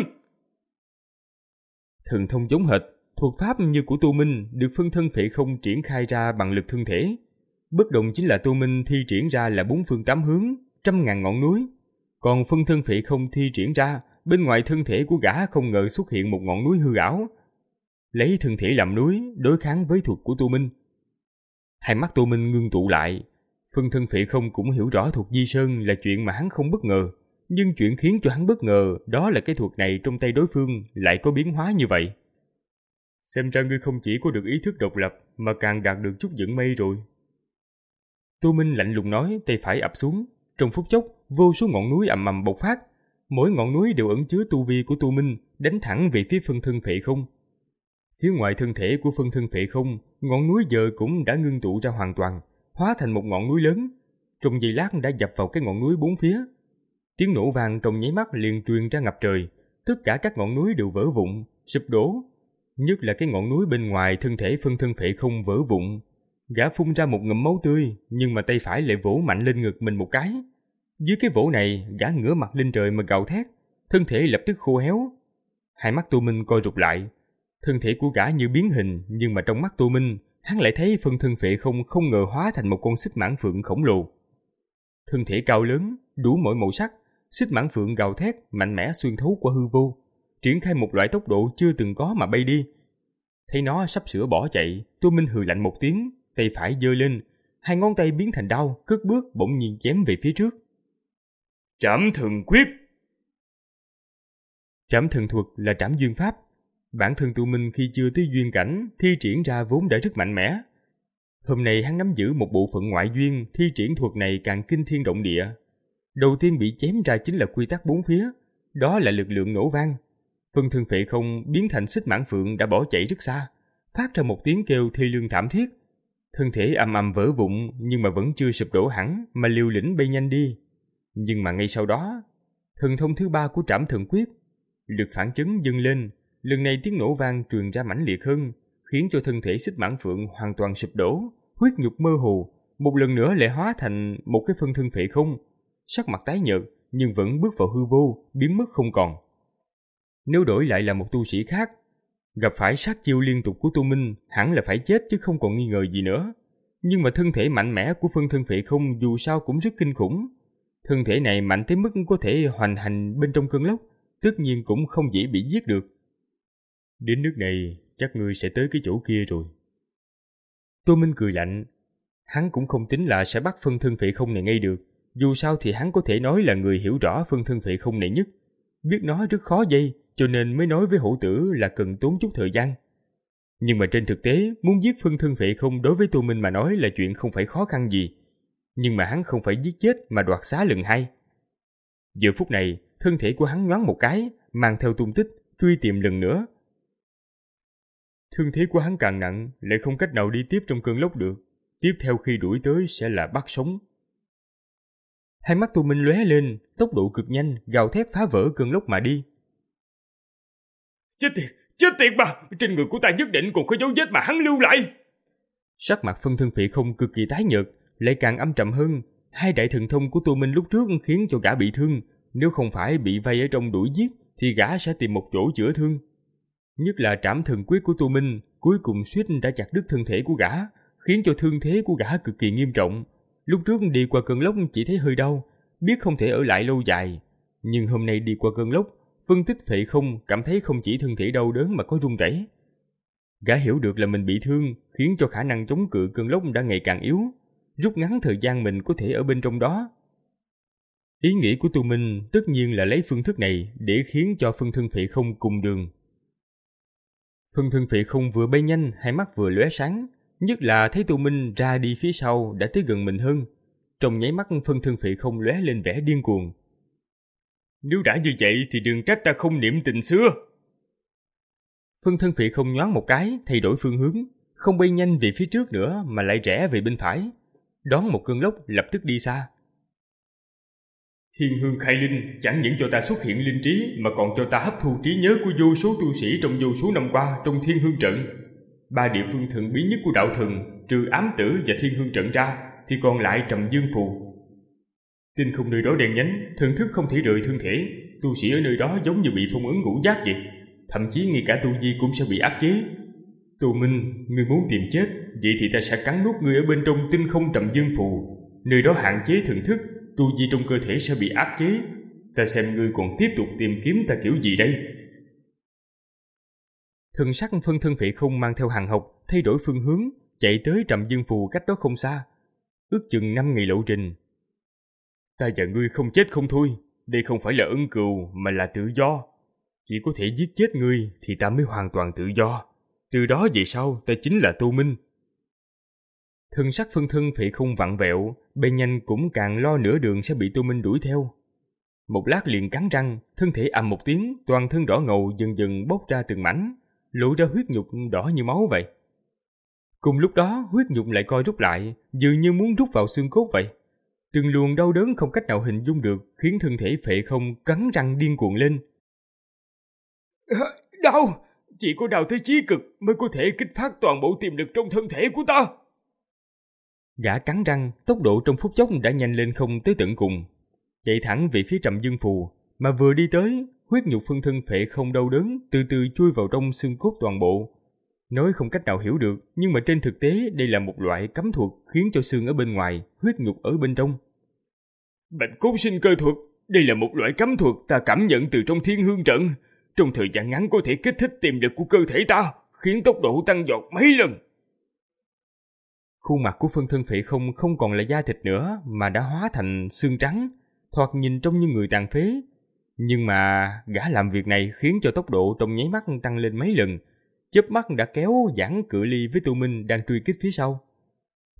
Thần thông giống hệt, thuật pháp như của Tô Minh được phân thân phệ không triển khai ra bằng lực thân thể. Bất đồng chính là Tô Minh thi triển ra là bốn phương tám hướng, trăm ngàn ngọn núi. Còn phân thân phệ không thi triển ra, bên ngoài thân thể của gã không ngờ xuất hiện một ngọn núi hư ảo. Lấy thân thể làm núi, đối kháng với thuật của Tô Minh. Hai mắt Tô Minh ngưng tụ lại. Phân thân phệ không cũng hiểu rõ thuật Di Sơn là chuyện mà hắn không bất ngờ. Nhưng chuyện khiến cho hắn bất ngờ đó là cái thuật này trong tay đối phương lại có biến hóa như vậy. Xem ra ngươi không chỉ có được ý thức độc lập mà càng đạt được chút dẫn mây rồi. Tô Minh lạnh lùng nói, tay phải ập xuống. Trong phút chốc, vô số ngọn núi ầm ầm bộc phát. Mỗi ngọn núi đều ẩn chứa tu vi của Tô Minh, đánh thẳng về phía phân thân phệ không. Phía ngoài thân thể của phân thân phệ không, ngọn núi giờ cũng đã ngưng tụ ra hoàn toàn, hóa thành một ngọn núi lớn. Trong giây lát đã dập vào cái ngọn núi bốn phía. Tiếng nổ vang trong nháy mắt liền truyền ra ngập trời, tất cả các ngọn núi đều vỡ vụn, sụp đổ. Nhất là cái ngọn núi bên ngoài thân thể phân thân phệ không vỡ vụn. Gã phun ra một ngụm máu tươi, nhưng mà tay phải lại vỗ mạnh lên ngực mình một cái. Dưới cái vỗ này, gã ngửa mặt lên trời mà gào thét, thân thể lập tức khô héo. Hai mắt Tô Minh co rụt lại, thân thể của gã như biến hình, nhưng mà trong mắt Tô Minh, hắn lại thấy phân thân phệ không không ngờ hóa thành một con xích mãng phượng khổng lồ. Thân thể cao lớn, đủ mọi màu sắc, xích mãng phượng gào thét mạnh mẽ xuyên thấu qua hư vô, triển khai một loại tốc độ chưa từng có mà bay đi. Thấy nó sắp sửa bỏ chạy, Tô Minh hừ lạnh một tiếng, tay phải giơ lên, hai ngón tay biến thành đao, cất bước bỗng nhiên chém về phía trước. Trảm thần quyết. Trảm thần thuật là trảm duyên pháp. Bản thân Tô Minh khi chưa tới duyên cảnh thi triển ra vốn đã rất mạnh mẽ. Hôm nay hắn nắm giữ một bộ phận ngoại duyên, thi triển thuật này càng kinh thiên động địa. Đầu tiên bị chém ra chính là quy tắc bốn phía, đó là lực lượng nổ vang. Phân thân phệ không biến thành xích mãng phượng đã bỏ chạy rất xa, phát ra một tiếng kêu thê lương thảm thiết. Thân thể ầm ầm vỡ vụn nhưng mà vẫn chưa sụp đổ hẳn mà liều lĩnh bay nhanh đi. Nhưng mà ngay sau đó, thần thông thứ ba của Trảm Thần Quyết, lực phản chấn dâng lên, lần này tiếng nổ vang truyền ra mãnh liệt hơn, khiến cho thân thể xích mãng phượng hoàn toàn sụp đổ, huyết nhục mơ hồ, một lần nữa lại hóa thành một cái phân thân phệ không, sắc mặt tái nhợt nhưng vẫn bước vào hư vô, biến mất không còn. Nếu đổi lại là một tu sĩ khác, gặp phải sát chiêu liên tục của Tô Minh, hẳn là phải chết chứ không còn nghi ngờ gì nữa. Nhưng mà thân thể mạnh mẽ của phân thân phệ không dù sao cũng rất kinh khủng. Thân thể này mạnh tới mức có thể hoành hành bên trong cơn lốc, tất nhiên cũng không dễ bị giết được. Đến nước này, chắc ngươi sẽ tới cái chỗ kia rồi. Tô Minh cười lạnh. Hắn cũng không tính là sẽ bắt phân thân phệ không này ngay được. Dù sao thì hắn có thể nói là người hiểu rõ phân thân phệ không này nhất. Biết nó rất khó dây, cho nên mới nói với hổ tử là cần tốn chút thời gian. Nhưng mà trên thực tế, muốn giết phân thân phệ không đối với Tô Minh mà nói là chuyện không phải khó khăn gì. Nhưng mà hắn không phải giết chết mà đoạt xá lần hai. Giờ phút này, thân thể của hắn nhoáng một cái, mang theo tung tích, truy tìm lần nữa. Thương thế của hắn càng nặng, lại không cách nào đi tiếp trong cơn lốc được. Tiếp theo khi đuổi tới sẽ là bắt sống. Hai mắt Tô Minh lóe lên, tốc độ cực nhanh, gào thét phá vỡ cơn lốc mà đi. Chết tiệt, chết tiệt mà, trên người của ta nhất định còn có dấu vết mà hắn lưu lại. Sắc mặt phân thân phệ không cực kỳ tái nhợt, lại càng âm trầm hơn. Hai đại thần thông của Tô Minh lúc trước khiến cho gã bị thương, nếu không phải bị vây ở trong đuổi giết thì gã sẽ tìm một chỗ chữa thương. Nhất là Trảm Thần Quyết của Tô Minh cuối cùng suýt đã chặt đứt thân thể của gã, khiến cho thương thế của gã cực kỳ nghiêm trọng. Lúc trước đi qua cơn lốc chỉ thấy hơi đau, biết không thể ở lại lâu dài, nhưng hôm nay đi qua cơn lốc, phân tích phệ không cảm thấy không chỉ thân thể đau đớn mà có run rẩy. Gã hiểu được là mình bị thương, khiến cho khả năng chống cự cơn lốc đã ngày càng yếu, rút ngắn thời gian mình có thể ở bên trong đó. Ý nghĩ của Tô Minh tất nhiên là lấy phương thức này để khiến cho phân thân phệ không cùng đường. Phân thân phệ không vừa bay nhanh, hai mắt vừa lóe sáng, nhất là thấy Tô Minh ra đi phía sau đã tới gần mình hơn. Trong nháy mắt phân thân phệ không lóe lên vẻ điên cuồng. Nếu đã như vậy thì đừng trách ta không niệm tình xưa. Phân thân phệ không nhoáng một cái, thay đổi phương hướng, không bay nhanh về phía trước nữa mà lại rẽ về bên phải, đón một cơn lốc lập tức đi xa. Thiên Hương Khai Linh chẳng những cho ta xuất hiện linh trí mà còn cho ta hấp thu trí nhớ của vô số tu sĩ trong vô số năm qua trong Thiên Hương Trận. Ba địa phương thần bí nhất của đạo thần, trừ Ám Tử và Thiên Hương Trận ra, thì còn lại Trầm Dương Phù. Tinh không nơi đó đen nhánh, thần thức không thể rời thân thể, tu sĩ ở nơi đó giống như bị phong ấn ngũ giác vậy, thậm chí ngay cả tu vi cũng sẽ bị áp chế. Tô Minh, ngươi muốn tìm chết, vậy thì ta sẽ cắn nuốt ngươi ở bên trong Tinh không Trầm Dương Phù, nơi đó hạn chế thần thức, tu vi trong cơ thể sẽ bị áp chế. Ta xem ngươi còn tiếp tục tìm kiếm ta kiểu gì đây? Thần sắc phân thân phệ không mang theo hàng học, thay đổi phương hướng, chạy tới Trầm Dương Phù cách đó không xa, ước chừng năm ngày lộ trình. Ta và ngươi không chết không thôi, đây không phải là ân cừu mà là tự do. Chỉ có thể giết chết ngươi thì ta mới hoàn toàn tự do. Từ đó về sau ta chính là Tô Minh. Thần sắc phân thân phệ không vặn vẹo, bên nhanh cũng càng lo nửa đường sẽ bị Tô Minh đuổi theo. Một lát liền cắn răng, thân thể ầm một tiếng, toàn thân đỏ ngầu dần dần bốc ra từng mảnh, lộ ra huyết nhục đỏ như máu vậy. Cùng lúc đó huyết nhục lại co rút lại, dường như muốn rút vào xương cốt vậy. Từng luồng đau đớn không cách nào hình dung được khiến thân thể phệ không cắn răng điên cuồng lên. Đau! Chỉ có đau tới chí cực mới có thể kích phát toàn bộ tiềm lực trong thân thể của ta. Gã cắn răng, tốc độ trong phút chốc đã nhanh lên không tới tận cùng, chạy thẳng về phía Trầm Dương Phù, mà vừa đi tới, huyết nhục phân thân phệ không đau đớn từ từ chui vào trong xương cốt toàn bộ. Nói không cách nào hiểu được, nhưng mà trên thực tế đây là một loại cấm thuật khiến cho xương ở bên ngoài, huyết nhục ở bên trong. Bạch cốt sinh cơ thuật, đây là một loại cấm thuật ta cảm nhận từ trong Thiên Hương Trận. Trong thời gian ngắn có thể kích thích tiềm lực của cơ thể ta, khiến tốc độ tăng vọt mấy lần. Khuôn mặt của phân thân phệ không không còn là da thịt nữa mà đã hóa thành xương trắng, thoạt nhìn trông như người tàn phế. Nhưng mà gã làm việc này khiến cho tốc độ trong nháy mắt tăng lên mấy lần, chớp mắt đã kéo giãn cự ly với Tô Minh đang truy kích phía sau.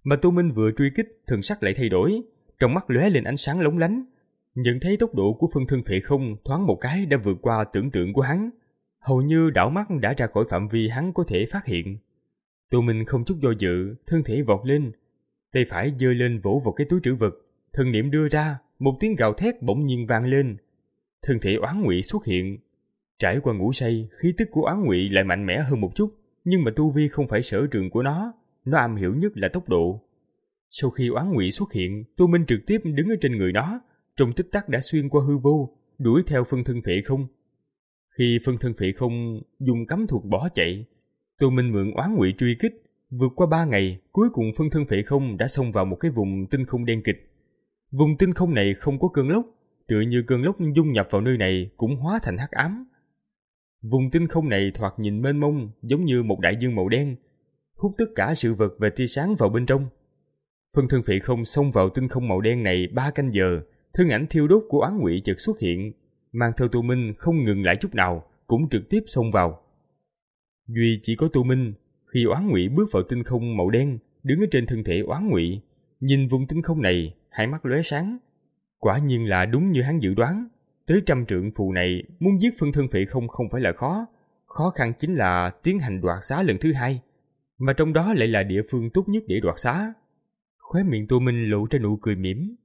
Mà Tô Minh vừa truy kích, thần sắc lại thay đổi, trong mắt lóe lên ánh sáng lóng lánh. Nhận thấy tốc độ của phân thân phệ không thoáng một cái đã vượt qua tưởng tượng của hắn, hầu như đảo mắt đã ra khỏi phạm vi hắn có thể phát hiện. Tô Minh không chút do dự, thân thể vọt lên, tay phải giơ lên vỗ vào cái túi trữ vật, thần niệm đưa ra, một tiếng gào thét bỗng nhiên vang lên. Thân thể Oán Ngụy xuất hiện. Trải qua ngủ say, khí tức của Oán Ngụy lại mạnh mẽ hơn một chút, nhưng mà tu vi không phải sở trường của nó, nó am hiểu nhất là tốc độ. Sau khi Oán Ngụy xuất hiện, Tô Minh trực tiếp đứng ở trên người nó, trong tích tắc đã xuyên qua hư vô, đuổi theo phân thân phệ không. Khi phân thân phệ không dùng cấm thuật bỏ chạy, Tô Minh mượn Oán Ngụy truy kích, vượt qua ba ngày, cuối cùng phân thân phệ không đã xông vào một cái vùng tinh không đen kịch. Vùng tinh không này không có cơn lốc, tựa như cơn lốc dung nhập vào nơi này cũng hóa thành hắc ám. Vùng tinh không này thoạt nhìn mênh mông, giống như một đại dương màu đen, hút tất cả sự vật và tia sáng vào bên trong. Phân thân phệ không xông vào tinh không màu đen này ba canh giờ, thân ảnh thiêu đốt của Oán Ngụy chợt xuất hiện, mang theo Tô Minh không ngừng lại chút nào, cũng trực tiếp xông vào. Duy chỉ có Tô Minh, khi Oán Ngụy bước vào tinh không màu đen, đứng ở trên thân thể Oán Ngụy, nhìn vùng tinh không này, hai mắt lóe sáng. Quả nhiên là đúng như hắn dự đoán, tới trăm trượng phù này muốn giết phân thân phệ không không phải là khó, khó khăn chính là tiến hành đoạt xá lần thứ hai, mà trong đó lại là địa phương tốt nhất để đoạt xá. Khóe miệng Tô Minh lộ ra nụ cười mỉm.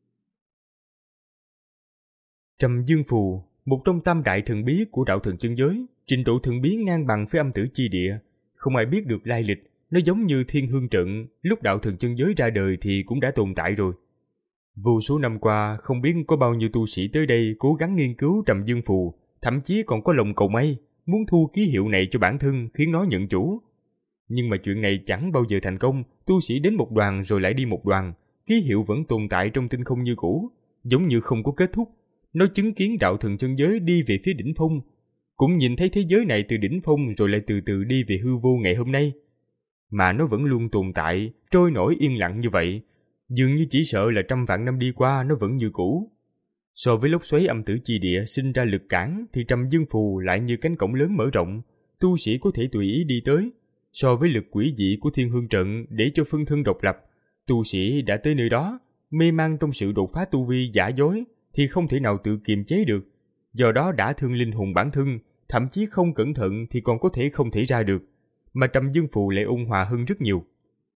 Trầm Dương Phù, một trong tam đại thần bí của đạo thần chân giới, trình độ thần bí ngang bằng với âm tử chi địa, không ai biết được lai lịch, nó giống như Thiên Hương Trận, lúc đạo thần chân giới ra đời thì cũng đã tồn tại rồi. Vô số năm qua, không biết có bao nhiêu tu sĩ tới đây cố gắng nghiên cứu Trầm Dương Phù, thậm chí còn có lòng cầu may, muốn thu ký hiệu này cho bản thân khiến nó nhận chủ. Nhưng mà chuyện này chẳng bao giờ thành công, tu sĩ đến một đoàn rồi lại đi một đoàn, ký hiệu vẫn tồn tại trong tinh không như cũ, giống như không có kết thúc. Nó chứng kiến đạo thần chân giới đi về phía đỉnh phong, cũng nhìn thấy thế giới này từ đỉnh phong rồi lại từ từ đi về hư vô ngày hôm nay. Mà nó vẫn luôn tồn tại, trôi nổi yên lặng như vậy, dường như chỉ sợ là trăm vạn năm đi qua nó vẫn như cũ. So với lốc xoáy âm tử chi địa sinh ra lực cản thì Trầm Dương Phù lại như cánh cổng lớn mở rộng, tu sĩ có thể tùy ý đi tới. So với lực quỷ dị của Thiên Hương Trận để cho phân thân độc lập, tu sĩ đã tới nơi đó, mê man trong sự đột phá tu vi giả dối thì không thể nào tự kiềm chế được, do đó đã thương linh hồn bản thân, thậm chí không cẩn thận thì còn có thể không thể ra được, mà Trầm Dương Phù lại ôn hòa hơn rất nhiều.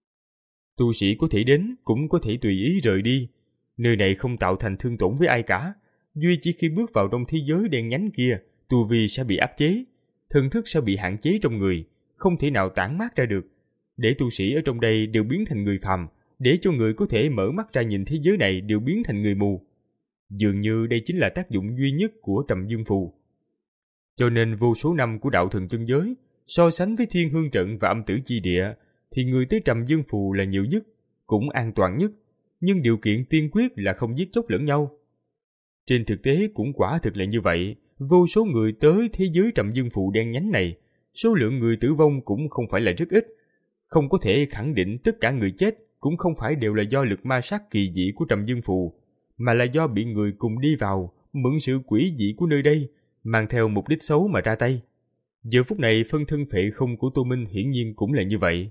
Tu sĩ có thể đến, cũng có thể tùy ý rời đi, nơi này không tạo thành thương tổn với ai cả, duy chỉ khi bước vào trong thế giới đen nhánh kia, tu vi sẽ bị áp chế, thần thức sẽ bị hạn chế trong người, không thể nào tản mát ra được, để tu sĩ ở trong đây đều biến thành người phàm, để cho người có thể mở mắt ra nhìn thế giới này đều biến thành người mù. Dường như đây chính là tác dụng duy nhất của Trầm Dương Phù. Cho nên vô số năm của đạo thần chân giới, so sánh với Thiên Hương Trận và âm tử chi địa, thì người tới Trầm Dương Phù là nhiều nhất, cũng an toàn nhất, nhưng điều kiện tiên quyết là không giết chóc lẫn nhau. Trên thực tế cũng quả thực là như vậy, vô số người tới thế giới Trầm Dương Phù đen nhánh này, số lượng người tử vong cũng không phải là rất ít, không có thể khẳng định tất cả người chết cũng không phải đều là do lực ma sát kỳ dị của Trầm Dương Phù, mà là do bị người cùng đi vào, mượn sự quỷ dị của nơi đây, mang theo mục đích xấu mà ra tay. Giờ phút này phân thân phệ không của Tô Minh hiển nhiên cũng là như vậy.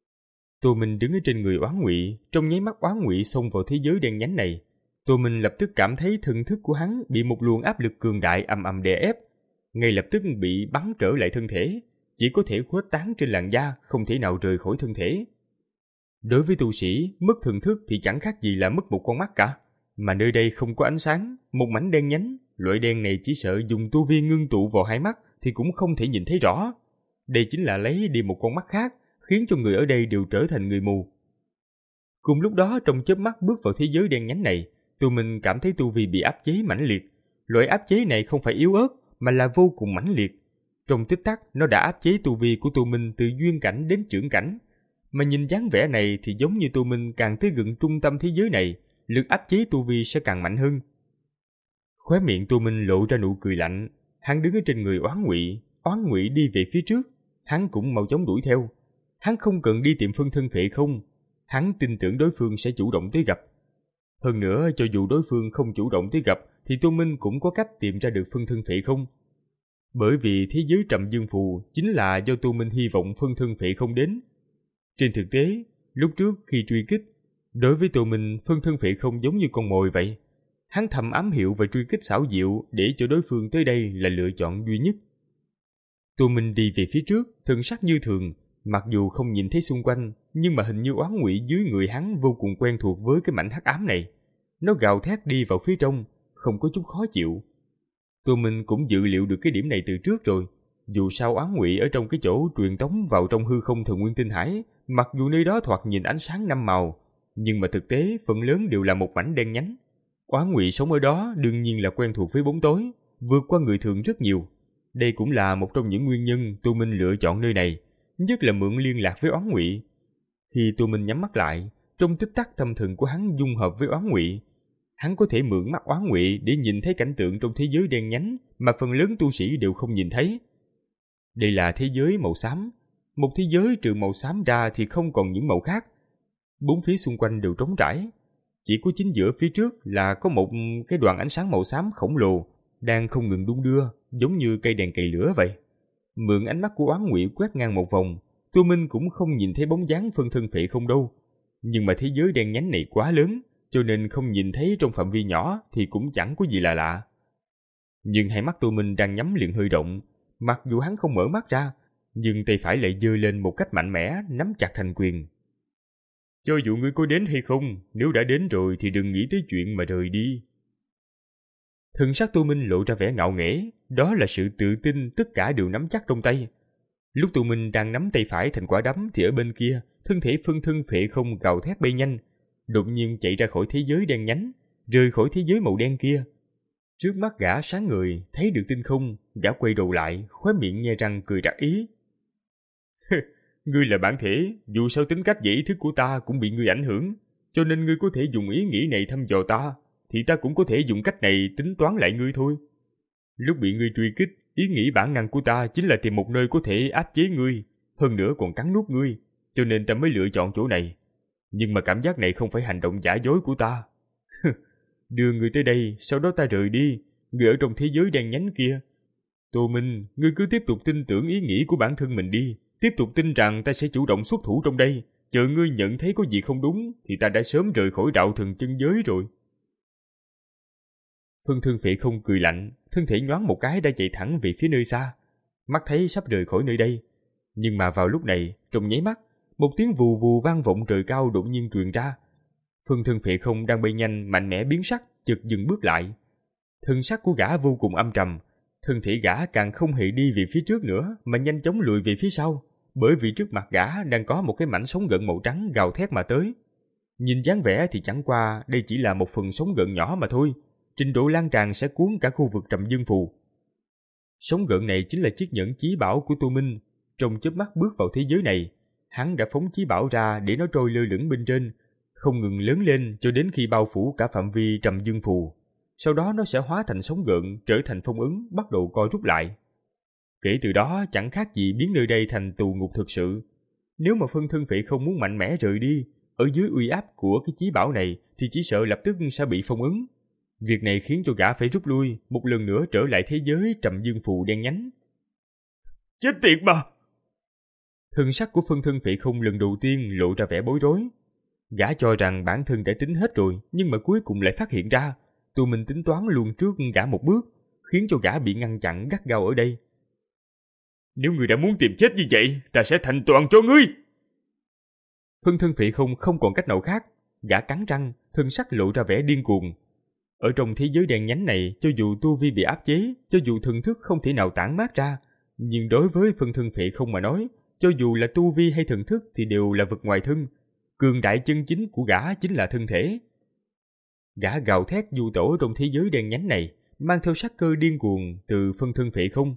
Tô Minh đứng ở trên người Oán Ngụy, trong nháy mắt Oán Ngụy xông vào thế giới đen nhánh này, Tô Minh lập tức cảm thấy thần thức của hắn bị một luồng áp lực cường đại ầm ầm đè ép, ngay lập tức bị bắn trở lại thân thể, chỉ có thể khuếch tán trên làn da, không thể nào rời khỏi thân thể. Đối với tu sĩ, mất thần thức thì chẳng khác gì là mất một con mắt cả, mà nơi đây không có ánh sáng, một mảnh đen nhánh, loại đen này chỉ sợ dùng tu vi ngưng tụ vào hai mắt thì cũng không thể nhìn thấy rõ. Đây chính là lấy đi một con mắt khác, khiến cho người ở đây đều trở thành người mù. Cùng lúc đó, trong chớp mắt bước vào thế giới đen nhánh này, Tô Minh cảm thấy tu vi bị áp chế mãnh liệt. Loại áp chế này không phải yếu ớt, mà là vô cùng mãnh liệt. Trong tích tắc, nó đã áp chế tu vi của Tô Minh từ duyên cảnh đến trưởng cảnh. Mà nhìn dáng vẻ này thì giống như Tô Minh càng tới gần trung tâm thế giới này, lực áp chế tu vi sẽ càng mạnh hơn. Khóe miệng Tô Minh lộ ra nụ cười lạnh, hắn đứng ở trên người Oán Ngụy, Oán Ngụy đi về phía trước, hắn cũng mau chóng đuổi theo. Hắn không cần đi tìm phân thân phệ không, hắn tin tưởng đối phương sẽ chủ động tới gặp. Hơn nữa, cho dù đối phương không chủ động tới gặp, thì Tô Minh cũng có cách tìm ra được phân thân phệ không. Bởi vì thế giới Trầm Dương Phù chính là do Tô Minh hy vọng phân thân phệ không đến. Trên thực tế, lúc trước khi truy kích, Đối với Tô Minh, phân thân phệ không giống như con mồi vậy. Hắn thầm ám hiệu và truy kích xảo diệu để cho đối phương tới đây là lựa chọn duy nhất. Tô Minh đi về phía trước, thần sắc như thường, mặc dù không nhìn thấy xung quanh, nhưng mà hình như oán ngụy dưới người hắn vô cùng quen thuộc với cái mảnh hắc ám này. Nó gào thét đi vào phía trong, không có chút khó chịu. Tô Minh cũng dự liệu được cái điểm này từ trước rồi. Dù sao oán ngụy ở trong cái chỗ truyền tống vào trong hư không thần nguyên tinh hải, mặc dù nơi đó thoạt nhìn ánh sáng năm màu, nhưng mà thực tế phần lớn đều là một mảnh đen nhánh. Oán ngụy sống ở đó đương nhiên là quen thuộc với bóng tối, vượt qua người thường rất nhiều. Đây cũng là một trong những nguyên nhân Tô Minh lựa chọn nơi này, nhất là mượn liên lạc với oán ngụy. Khi Tô Minh nhắm mắt lại, trong tích tắc tâm thần của hắn dung hợp với oán ngụy. Hắn có thể mượn mắt oán ngụy để nhìn thấy cảnh tượng trong thế giới đen nhánh mà phần lớn tu sĩ đều không nhìn thấy. Đây là thế giới màu xám. Một thế giới trừ màu xám ra thì không còn những màu khác. Bốn phía xung quanh đều trống trải. Chỉ có chính giữa phía trước là có một cái đoàn ánh sáng màu xám khổng lồ đang không ngừng đung đưa, giống như cây đèn cày lửa vậy. Mượn ánh mắt của oán ngụy quét ngang một vòng, Tô Minh cũng không nhìn thấy bóng dáng phân thân phệ không đâu. Nhưng mà thế giới đen nhánh này quá lớn, cho nên không nhìn thấy trong phạm vi nhỏ thì cũng chẳng có gì là lạ. Nhưng hai mắt Tô Minh đang nhắm liền hơi động, mặc dù hắn không mở mắt ra, nhưng tay phải lại giơ lên một cách mạnh mẽ, nắm chặt thành quyền. Cho dù ngươi có đến hay không, nếu đã đến rồi thì đừng nghĩ tới chuyện mà rời đi. Thần sắc Tô Minh lộ ra vẻ ngạo nghễ, đó là sự tự tin tất cả đều nắm chắc trong tay. Lúc Tô Minh đang nắm tay phải thành quả đấm thì ở bên kia, thân thể phân thân phệ không gào thét bay nhanh, đột nhiên chạy ra khỏi thế giới đen nhánh, rời khỏi thế giới màu đen kia. Trước mắt gã sáng người, thấy được tinh không, gã quay đầu lại, khóe miệng nhe răng cười trạc ý. Ngươi là bản thể, dù sao tính cách và ý thức của ta cũng bị ngươi ảnh hưởng, cho nên ngươi có thể dùng ý nghĩ này thăm dò ta, thì ta cũng có thể dùng cách này tính toán lại ngươi thôi. Lúc bị ngươi truy kích, ý nghĩ bản năng của ta chính là tìm một nơi có thể áp chế ngươi, hơn nữa còn cắn nuốt ngươi, cho nên ta mới lựa chọn chỗ này. Nhưng mà cảm giác này không phải hành động giả dối của ta. Đưa ngươi tới đây, sau đó ta rời đi, ngươi ở trong thế giới đen nhánh kia. Tô Minh, ngươi cứ tiếp tục tin tưởng ý nghĩ của bản thân mình đi, tiếp tục tin rằng ta sẽ chủ động xuất thủ trong đây, chờ ngươi nhận thấy có gì không đúng thì ta đã sớm rời khỏi đạo thần chân giới rồi. Phân thân phệ không cười lạnh, thân thể nhoáng một cái đã chạy thẳng về phía nơi xa, mắt thấy sắp rời khỏi nơi đây. Nhưng mà vào lúc này, trong nháy mắt, một tiếng vù vù vang vọng trời cao đột nhiên truyền ra. Phân thân phệ không đang bay nhanh mạnh mẽ biến sắc, chợt dừng bước lại. Thân sắc của gã vô cùng âm trầm, thân thể gã càng không hề đi về phía trước nữa mà nhanh chóng lùi về phía sau, bởi vì trước mặt gã đang có một cái mảnh sóng gợn màu trắng gào thét mà tới. Nhìn dáng vẻ thì chẳng qua đây chỉ là một phần sóng gợn nhỏ mà thôi, trình độ lan tràn sẽ cuốn cả khu vực Trầm Dương Phù. Sóng gợn này chính là chiếc nhẫn chí bảo của Tô Minh. Trong chớp mắt bước vào thế giới này, hắn đã phóng chí bảo ra để nó trôi lơ lửng bên trên, không ngừng lớn lên cho đến khi bao phủ cả phạm vi Trầm Dương Phù. Sau đó nó sẽ hóa thành sóng gợn, trở thành phong ấn, bắt đầu co rút lại. Kể từ đó chẳng khác gì biến nơi đây thành tù ngục thực sự. Nếu mà phân thân phệ không muốn mạnh mẽ rời đi, ở dưới uy áp của cái chí bảo này thì chỉ sợ lập tức sẽ bị phong ấn. Việc này khiến cho gã phải rút lui, một lần nữa trở lại thế giới Trầm Dương Phù đen nhánh. Chết tiệt mà! Thân sắc của phân thân phệ không lần đầu tiên lộ ra vẻ bối rối. Gã cho rằng bản thân đã tính hết rồi, nhưng mà cuối cùng lại phát hiện ra Tô Minh tính toán luôn trước gã một bước, khiến cho gã bị ngăn chặn gắt gao ở đây. Nếu ngươi đã muốn tìm chết như vậy, ta sẽ thành toàn cho ngươi! Phân thân phệ không không còn cách nào khác, gã cắn răng, thân sắc lộ ra vẻ điên cuồng. Ở trong thế giới đen nhánh này, cho dù tu vi bị áp chế, cho dù thần thức không thể nào tản mát ra, nhưng đối với phân thân phệ không mà nói, cho dù là tu vi hay thần thức thì đều là vật ngoài thân. Cường đại chân chính của gã chính là thân thể. Gã gào thét du tẩu trong thế giới đen nhánh này, mang theo sắc cơ điên cuồng từ phân thân phệ không.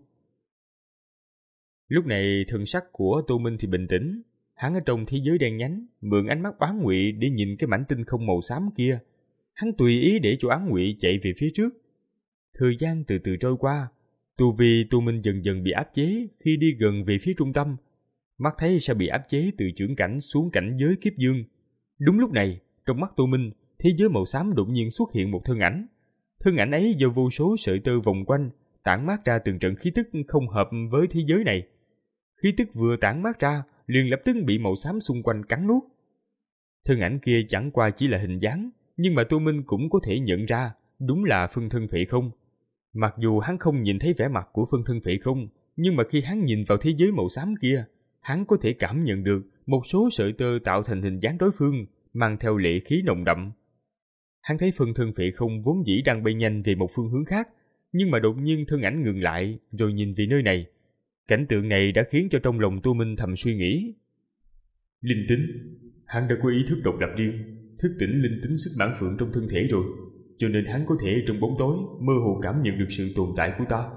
Lúc này thần sắc của Tô Minh thì bình tĩnh, hắn ở trong thế giới đen nhánh, mượn ánh mắt oán ngụy để nhìn cái mảnh tinh không màu xám kia. Hắn tùy ý để cho oán ngụy chạy về phía trước. Thời gian từ từ trôi qua, tu vi Tô Minh dần dần bị áp chế khi đi gần về phía trung tâm. Mắt thấy sẽ bị áp chế từ chưởng cảnh xuống cảnh giới kiếp dương. Đúng lúc này, trong mắt Tô Minh, thế giới màu xám đột nhiên xuất hiện một thân ảnh. Thân ảnh ấy do vô số sợi tơ vòng quanh, tản mát ra từng trận khí tức không hợp với thế giới này. Khí tức vừa tản mát ra, liền lập tức bị màu xám xung quanh cắn nuốt. Thân ảnh kia chẳng qua chỉ là hình dáng, nhưng mà Tô Minh cũng có thể nhận ra đúng là phân thân Phệ Không. Mặc dù hắn không nhìn thấy vẻ mặt của phân thân Phệ Không, nhưng mà khi hắn nhìn vào thế giới màu xám kia, hắn có thể cảm nhận được một số sợi tơ tạo thành hình dáng đối phương, mang theo lệ khí nồng đậm. Hắn thấy phân thân Phệ Không vốn dĩ đang bay nhanh về một phương hướng khác, nhưng mà đột nhiên thân ảnh ngừng lại rồi nhìn về nơi này. Cảnh tượng này đã khiến cho trong lòng Tô Minh thầm suy nghĩ. Linh tính, hắn đã có ý thức độc lập riêng, thức tỉnh linh tính sức mãn phượng trong thân thể rồi, cho nên hắn có thể trong bóng tối mơ hồ cảm nhận được sự tồn tại của ta.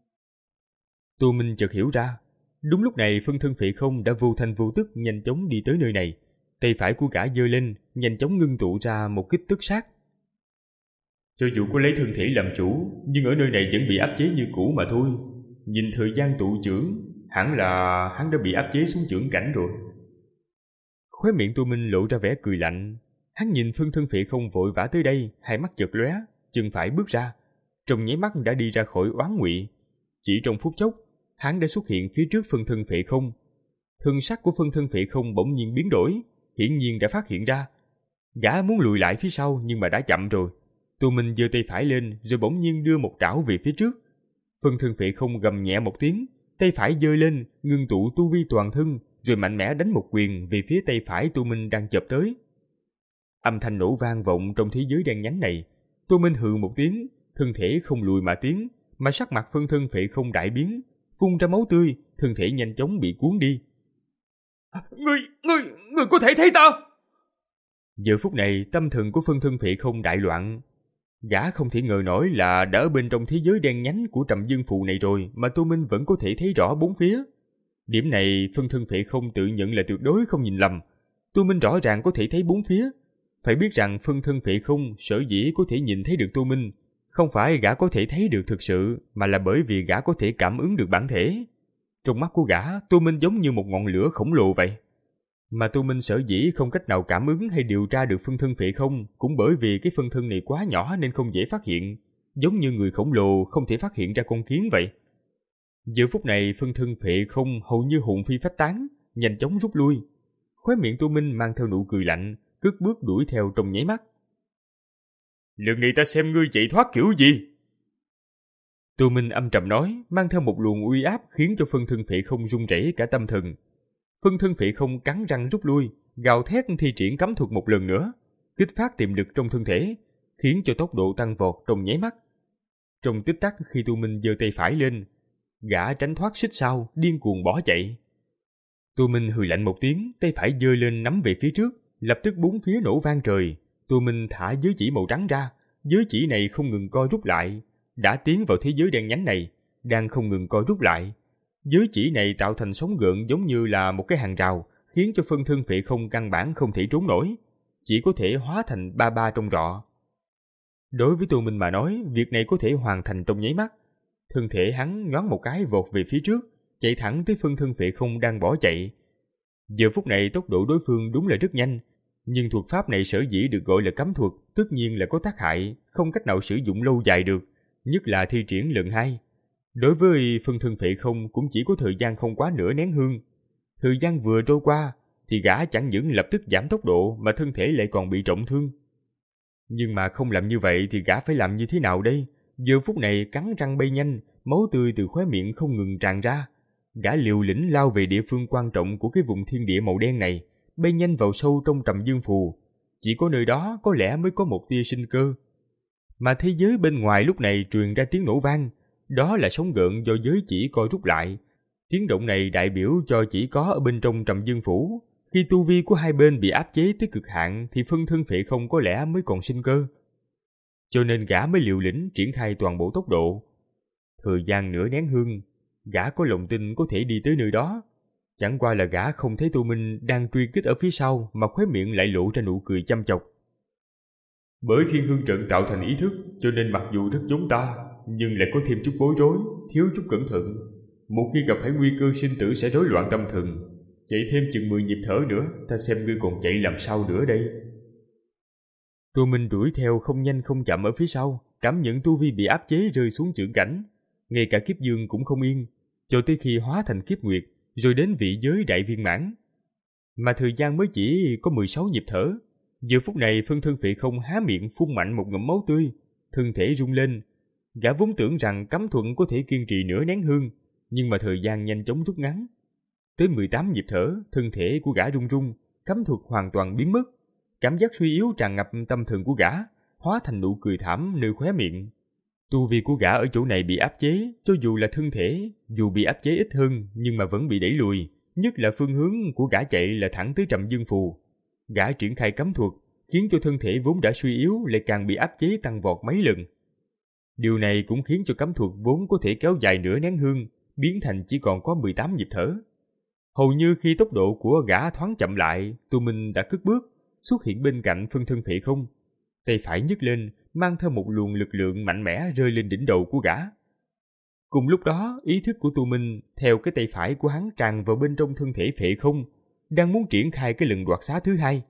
Tô Minh chợt hiểu ra, đúng lúc này phân thân Phệ Không đã vô thanh vô tức nhanh chóng đi tới nơi này, tay phải của gã giơ lên, nhanh chóng ngưng tụ ra một kích tức sát. Cho dù có lấy thân thể làm chủ, nhưng ở nơi này vẫn bị áp chế như cũ mà thôi. Nhìn thời gian tụ trưởng, hẳn là hắn đã bị áp chế xuống trưởng cảnh rồi. Khóe miệng Tô Minh lộ ra vẻ cười lạnh. Hắn nhìn phân thân Phệ Không vội vã tới đây, hai mắt chợt lóe, chân phải bước ra, trong nháy mắt đã đi ra khỏi oán ngụy. Chỉ trong phút chốc, hắn đã xuất hiện phía trước phân thân Phệ Không. Thân sắc của phân thân Phệ Không bỗng nhiên biến đổi, hiển nhiên đã phát hiện ra. Gã muốn lùi lại phía sau nhưng mà đã chậm rồi. Tô Minh giơ tay phải lên rồi bỗng nhiên đưa một trảo về phía trước. Phân thân Phệ Không gầm nhẹ một tiếng, tay phải giơ lên, ngưng tụ tu vi toàn thân, rồi mạnh mẽ đánh một quyền về phía tay phải Tô Minh đang chộp tới. Âm thanh nổ vang vọng trong thế giới đen nhánh này. Tô Minh hừ một tiếng, thân thể không lùi mà tiến, mà sắc mặt phân thân Phệ Không đại biến, phun ra máu tươi, thân thể nhanh chóng bị cuốn đi. Ngươi, ngươi, ngươi có thể thấy ta? Giờ phút này tâm thần của phân thân Phệ Không đại loạn. Gã không thể ngờ nổi là đã ở bên trong thế giới đen nhánh của Trầm Dương Phù này rồi mà Tô Minh vẫn có thể thấy rõ bốn phía. Điểm này phân thân Phệ Không tự nhận là tuyệt đối không nhìn lầm. Tô Minh rõ ràng có thể thấy bốn phía. Phải biết rằng phân thân Phệ Không sở dĩ có thể nhìn thấy được Tô Minh, không phải gã có thể thấy được thực sự, mà là bởi vì gã có thể cảm ứng được bản thể. Trong mắt của gã, Tô Minh giống như một ngọn lửa khổng lồ vậy. Mà Tô Minh sở dĩ không cách nào cảm ứng hay điều tra được phân thân Phệ Không cũng bởi vì cái phân thân này quá nhỏ nên không dễ phát hiện, giống như người khổng lồ không thể phát hiện ra con kiến vậy. Giờ phút này phân thân Phệ Không hầu như hồn phi phách tán, nhanh chóng rút lui. Khóe miệng Tô Minh mang theo nụ cười lạnh, cất bước đuổi theo trong nháy mắt. Lần này ta xem ngươi chạy thoát kiểu gì? Tô Minh âm trầm nói, mang theo một luồng uy áp khiến cho phân thân Phệ Không run rẩy cả tâm thần. Phân thân Phệ Không cắn răng rút lui, gào thét thi triển cấm thuật một lần nữa, kích phát tiềm lực trong thân thể, khiến cho tốc độ tăng vọt trong nháy mắt. Trong tích tắc khi Tô Minh giơ tay phải lên, gã tránh thoát xích sau, điên cuồng bỏ chạy. Tô Minh hừ lạnh một tiếng, tay phải giơ lên nắm về phía trước, lập tức bốn phía nổ vang trời. Tô Minh thả giới chỉ màu trắng ra, giới chỉ này không ngừng co rút lại, đã tiến vào thế giới đen nhánh này, đang không ngừng co rút lại. Giới chỉ này tạo thành sóng gợn giống như là một cái hàng rào, khiến cho phân thân Phệ Không căn bản không thể trốn nổi, chỉ có thể hóa thành ba ba trong rọ. Đối với Tô Minh mà nói, việc này có thể hoàn thành trong nháy mắt. Thân thể hắn nhoáng một cái vọt về phía trước, chạy thẳng tới phân thân Phệ Không đang bỏ chạy. Giờ phút này tốc độ đối phương đúng là rất nhanh, nhưng thuật pháp này sở dĩ được gọi là cấm thuật, tất nhiên là có tác hại, không cách nào sử dụng lâu dài được, nhất là thi triển lần hai. Đối với phân thân Phệ Không cũng chỉ có thời gian không quá nửa nén hương. Thời gian vừa trôi qua thì gã chẳng những lập tức giảm tốc độ mà thân thể lại còn bị trọng thương. Nhưng mà không làm như vậy thì gã phải làm như thế nào đây? Giờ phút này cắn răng bay nhanh, máu tươi từ khóe miệng không ngừng tràn ra. Gã liều lĩnh lao về địa phương quan trọng của cái vùng thiên địa màu đen này, bay nhanh vào sâu trong Trầm Dương Phù. Chỉ có nơi đó có lẽ mới có một tia sinh cơ. Mà thế giới bên ngoài lúc này truyền ra tiếng nổ vang, đó là sóng gợn do giới chỉ co rút lại. Tiếng động này đại biểu cho chỉ có ở bên trong Trầm Dương Phủ. Khi tu vi của hai bên bị áp chế tới cực hạn thì phân thân Phệ Không có lẽ mới còn sinh cơ. Cho nên gã mới liều lĩnh triển khai toàn bộ tốc độ. Thời gian nửa nén hương, gã có lòng tin có thể đi tới nơi đó. Chẳng qua là gã không thấy Tô Minh đang truy kích ở phía sau mà khóe miệng lại lộ ra nụ cười chăm chọc. Bởi thiên hương trận tạo thành ý thức, cho nên mặc dù rất giống ta, nhưng lại có thêm chút bối rối, thiếu chút cẩn thận. Một khi gặp phải nguy cơ sinh tử sẽ rối loạn tâm thần. Chạy thêm chừng mười nhịp thở nữa, ta xem ngươi còn chạy làm sao nữa đây. Tô Minh đuổi theo không nhanh không chậm ở phía sau, cảm nhận tu vi bị áp chế rơi xuống chưởng cảnh. Ngay cả kiếp dương cũng không yên, cho tới khi hóa thành kiếp nguyệt, rồi đến vị giới đại viên mãn. Mà thời gian mới chỉ có mười sáu nhịp thở. Giờ phút này phân thân phệ không há miệng phun mạnh một ngụm máu tươi, thân thể rung lên. Gã vốn tưởng rằng cấm thuật có thể kiên trì nửa nén hương, nhưng mà thời gian nhanh chóng rút ngắn. Tới mười tám nhịp thở, thân thể của gã run run, cấm thuật hoàn toàn biến mất. Cảm giác suy yếu tràn ngập tâm thần của gã, hóa thành nụ cười thảm nơi khóe miệng. Tu vi của gã ở chỗ này bị áp chế, cho dù là thân thể, dù bị áp chế ít hơn nhưng mà vẫn bị đẩy lùi, nhất là phương hướng của gã chạy là thẳng tới Trầm Dương Phù. Gã triển khai cấm thuật, khiến cho thân thể vốn đã suy yếu lại càng bị áp chế tăng vọt mấy lần. Điều này cũng khiến cho cấm thuật vốn có thể kéo dài nửa nén hương, biến thành chỉ còn có mười tám nhịp thở. Hầu như khi tốc độ của gã thoáng chậm lại, Tu Minh đã cất bước, xuất hiện bên cạnh phân thân phệ không. Tay phải nhấc lên, mang theo một luồng lực lượng mạnh mẽ rơi lên đỉnh đầu của gã. Cùng lúc đó, ý thức của Tu Minh theo cái tay phải của hắn tràn vào bên trong thân thể phệ không, đang muốn triển khai cái lần đoạt xá thứ hai.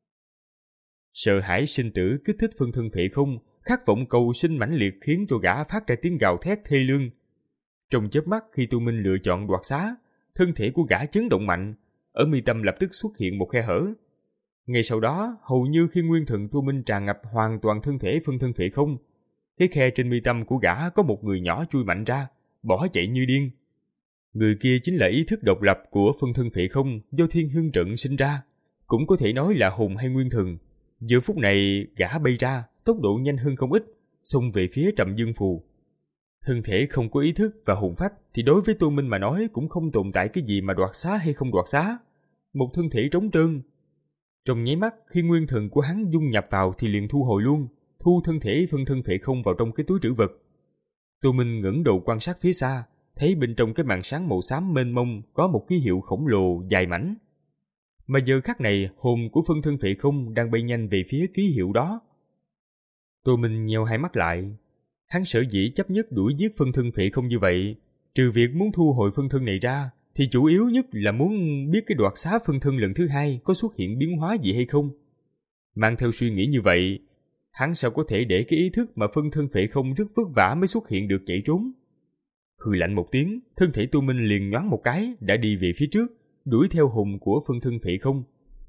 Sợ hãi sinh tử kích thích phân thân phệ không, khát vọng cầu sinh mãnh liệt khiến cho gã phát ra tiếng gào thét thê lương. Trong chớp mắt khi Tu Minh lựa chọn đoạt xá, thân thể của gã chấn động mạnh, ở mi tâm lập tức xuất hiện một khe hở. Ngay sau đó, hầu như khi nguyên thần Tu Minh tràn ngập hoàn toàn thân thể phân thân phệ không, cái khe trên mi tâm của gã có một người nhỏ chui mạnh ra, bỏ chạy như điên. Người kia chính là ý thức độc lập của phân thân phệ không do Thiên Hương Trận sinh ra, cũng có thể nói là hồn hay nguyên thần. Giờ phút này gã bay ra, tốc độ nhanh hơn không ít, xông về phía Trầm Dương Phù. Thân thể không có ý thức và hồn phách thì đối với Tu Minh mà nói cũng không tồn tại cái gì mà đoạt xá hay không đoạt xá. Một thân thể trống trơn. Trong nháy mắt khi nguyên thần của hắn dung nhập vào thì liền thu hồi luôn, thu thân thể phân thân phệ không vào trong cái túi trữ vật. Tu Minh ngẩng đầu quan sát phía xa, thấy bên trong cái màn sáng màu xám mênh mông có một ký hiệu khổng lồ dài mảnh. Mà giờ khắc này hồn của phân thân phệ không đang bay nhanh về phía ký hiệu đó. Tu Minh nheo hai mắt lại. Hắn sở dĩ chấp nhất đuổi giết phân thân phệ không như vậy, trừ việc muốn thu hồi phân thân này ra, thì chủ yếu nhất là muốn biết cái đoạt xá phân thân lần thứ hai có xuất hiện biến hóa gì hay không. Mang theo suy nghĩ như vậy, hắn sao có thể để cái ý thức mà phân thân phệ không rất vất vả mới xuất hiện được chạy trốn. Hừ lạnh một tiếng, thân thể Tu Minh liền nhoáng một cái đã đi về phía trước, đuổi theo hồn của phân thân phệ không.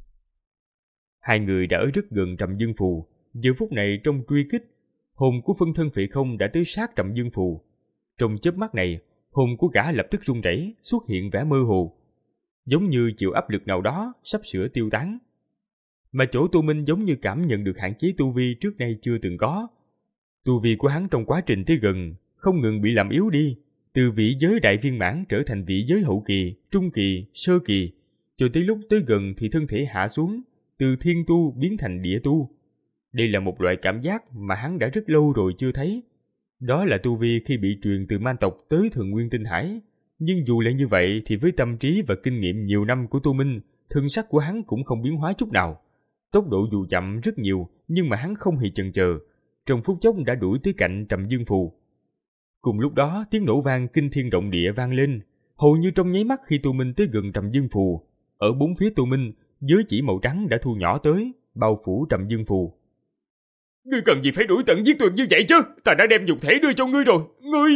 Hai người đã ở rất gần Trầm Dương Phù, giờ phút này trong truy kích, hồn của phân thân phệ không đã tới sát Trầm Dương Phù. Trong chớp mắt này, hồn của gã lập tức run rẩy, xuất hiện vẻ mơ hồ, giống như chịu áp lực nào đó sắp sửa tiêu tán. Mà chỗ Tu Minh giống như cảm nhận được hạn chế tu vi trước nay chưa từng có. Tu vi của hắn trong quá trình tới gần không ngừng bị làm yếu đi, từ vị giới đại viên mãn trở thành vị giới hậu kỳ, trung kỳ, sơ kỳ, cho tới lúc tới gần thì thân thể hạ xuống, từ thiên tu biến thành địa tu. Đây là một loại cảm giác mà hắn đã rất lâu rồi chưa thấy. Đó là tu vi khi bị truyền từ man tộc tới Thần Nguyên Tinh Hải. Nhưng dù là như vậy thì với tâm trí và kinh nghiệm nhiều năm của Tu Minh, thân sắc của hắn cũng không biến hóa chút nào. Tốc độ dù chậm rất nhiều, nhưng mà hắn không hề chần chờ, trong phút chốc đã đuổi tới cạnh Trầm Dương Phù. Cùng lúc đó, tiếng nổ vang kinh thiên động địa vang lên, hầu như trong nháy mắt khi Tu Minh tới gần Trầm Dương Phù. Ở bốn phía Tu Minh, giới chỉ màu trắng đã thu nhỏ tới, bao phủ Trầm Dương Phù. Ngươi cần gì phải đuổi tận giết tuyệt như vậy chứ? Ta đã đem dục thể đưa cho ngươi rồi, ngươi...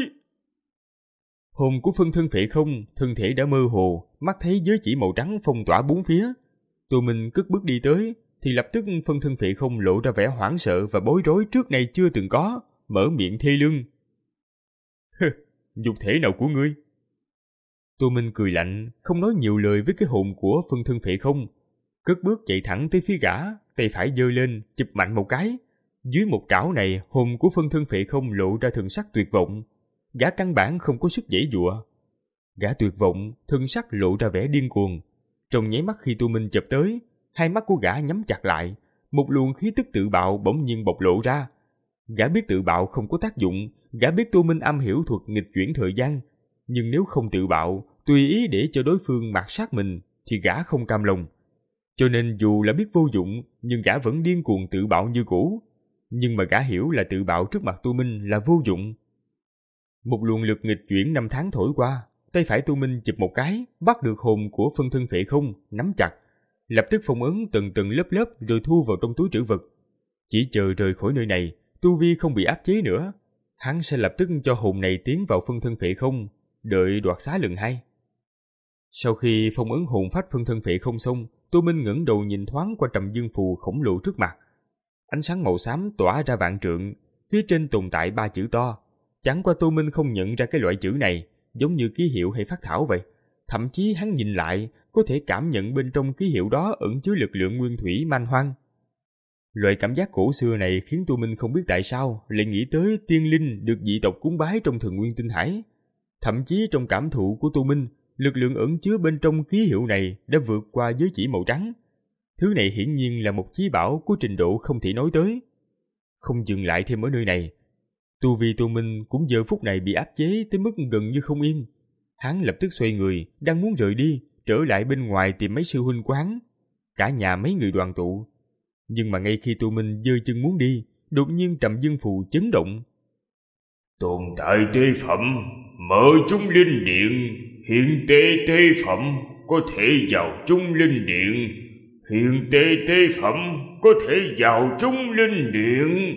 Hồn của phân thân phệ không, thân thể đã mơ hồ, mắt thấy giới chỉ màu trắng phong tỏa bốn phía. Tu Minh cất bước đi tới, thì lập tức phân thân phệ không lộ ra vẻ hoảng sợ và bối rối trước nay chưa từng có, mở miệng thê lương. Dục thể nào của ngươi? Tu Minh cười lạnh, không nói nhiều lời với cái hồn của phân thân phệ không, cất bước chạy thẳng tới phía gã, tay phải giơ lên, chụp mạnh một cái. Dưới một trảo này, hồn của phân thân phệ không lộ ra thần sắc tuyệt vọng. Gã căn bản không có sức giãy giụa. Gã tuyệt vọng, thân sắc lộ ra vẻ điên cuồng. Trong nháy mắt khi Tu Minh chụp tới, hai mắt của gã nhắm chặt lại, một luồng khí tức tự bạo bỗng nhiên bộc lộ ra. Gã biết tự bạo không có tác dụng, gã biết Tu Minh am hiểu thuật nghịch chuyển thời gian, nhưng nếu không tự bạo, tùy ý để cho đối phương mạt sát mình, thì gã không cam lòng. Cho nên dù là biết vô dụng, nhưng gã vẫn điên cuồng tự bạo như cũ. Nhưng mà gã hiểu là tự bạo trước mặt Tu Minh là vô dụng. Một luồng lực nghịch chuyển năm tháng thổi qua, tay phải Tu Minh chụp một cái, bắt được hồn của phân thân phệ không, nắm chặt, lập tức phong ấn từng từng lớp lớp rồi thu vào trong túi trữ vật. Chỉ chờ rời khỏi nơi này, tu vi không bị áp chế nữa, hắn sẽ lập tức cho hồn này tiến vào phân thân phệ không, đợi đoạt xá lần hai. Sau khi phong ấn hồn phách phân thân phệ không xong, Tô Minh ngẩng đầu nhìn thoáng qua trầm dương phù khổng lồ trước mặt. Ánh sáng màu xám tỏa ra vạn trượng, phía trên tồn tại ba chữ to. Chẳng qua Tô Minh không nhận ra cái loại chữ này, giống như ký hiệu hay phát thảo vậy. Thậm chí hắn nhìn lại, có thể cảm nhận bên trong ký hiệu đó ẩn chứa lực lượng nguyên thủy man hoang. Loại cảm giác cổ xưa này khiến Tô Minh không biết tại sao lại nghĩ tới tiên linh được dị tộc cúng bái trong Thần Nguyên Tinh Hải. Thậm chí trong cảm thụ của Tô Minh, lực lượng ẩn chứa bên trong ký hiệu này đã vượt qua giới chỉ màu trắng. Thứ này hiển nhiên là một chí bảo của trình độ không thể nói tới. Không dừng lại thêm ở nơi này, tu vi Tô Minh cũng giờ phút này bị áp chế tới mức gần như không yên. Hắn lập tức xoay người, đang muốn rời đi, trở lại bên ngoài tìm mấy sư huynh của hắn. Cả nhà mấy người đoàn tụ. Nhưng mà ngay khi Tô Minh giơ chân muốn đi, đột nhiên trầm dương phù chấn động. Tồn tại tế phẩm, mở trung linh điện, hiện tế tế phẩm, có thể vào trung linh điện. Hiện tế tế phẩm, có thể vào trung linh điện.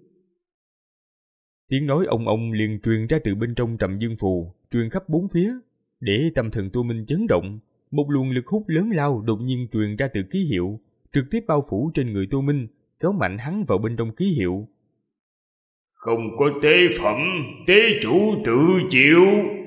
Tiếng nói ông ông liền truyền ra từ bên trong trầm dương phù, truyền khắp bốn phía, để tâm thần Tô Minh chấn động. Một luồng lực hút lớn lao đột nhiên truyền ra từ ký hiệu, trực tiếp bao phủ trên người Tô Minh, kéo mạnh hắn vào bên trong ký hiệu. Không có tế phẩm, tế chủ tự chịu.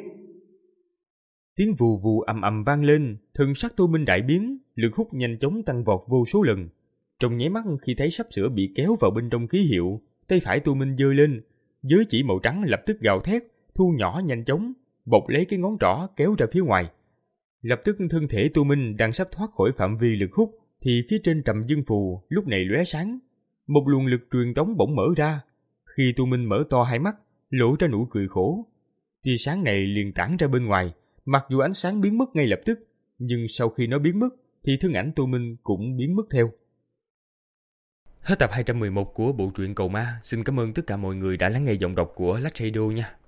Tiếng vù vù ầm ầm vang lên, thần sắc Tô Minh đại biến, lực hút nhanh chóng tăng vọt vô số lần. Trong nháy mắt khi thấy sắp sửa bị kéo vào bên trong ký hiệu, tay phải Tô Minh giơ lên, giới chỉ màu trắng lập tức gào thét, thu nhỏ nhanh chóng, bọc lấy cái ngón trỏ kéo ra phía ngoài. Lập tức thân thể Tô Minh đang sắp thoát khỏi phạm vi lực hút, thì phía trên trầm dương phù lúc này lóe sáng, một luồng lực truyền tống bỗng mở ra. Khi Tô Minh mở to hai mắt, lộ ra nụ cười khổ. Tia sáng này liền tản ra bên ngoài, mặc dù ánh sáng biến mất ngay lập tức, nhưng sau khi nó biến mất thì thân ảnh Tô Minh cũng biến mất theo. Hết tập hai trăm mười một của bộ truyện Cầu Ma. Xin cảm ơn tất cả mọi người đã lắng nghe giọng đọc của Lách Radio nha.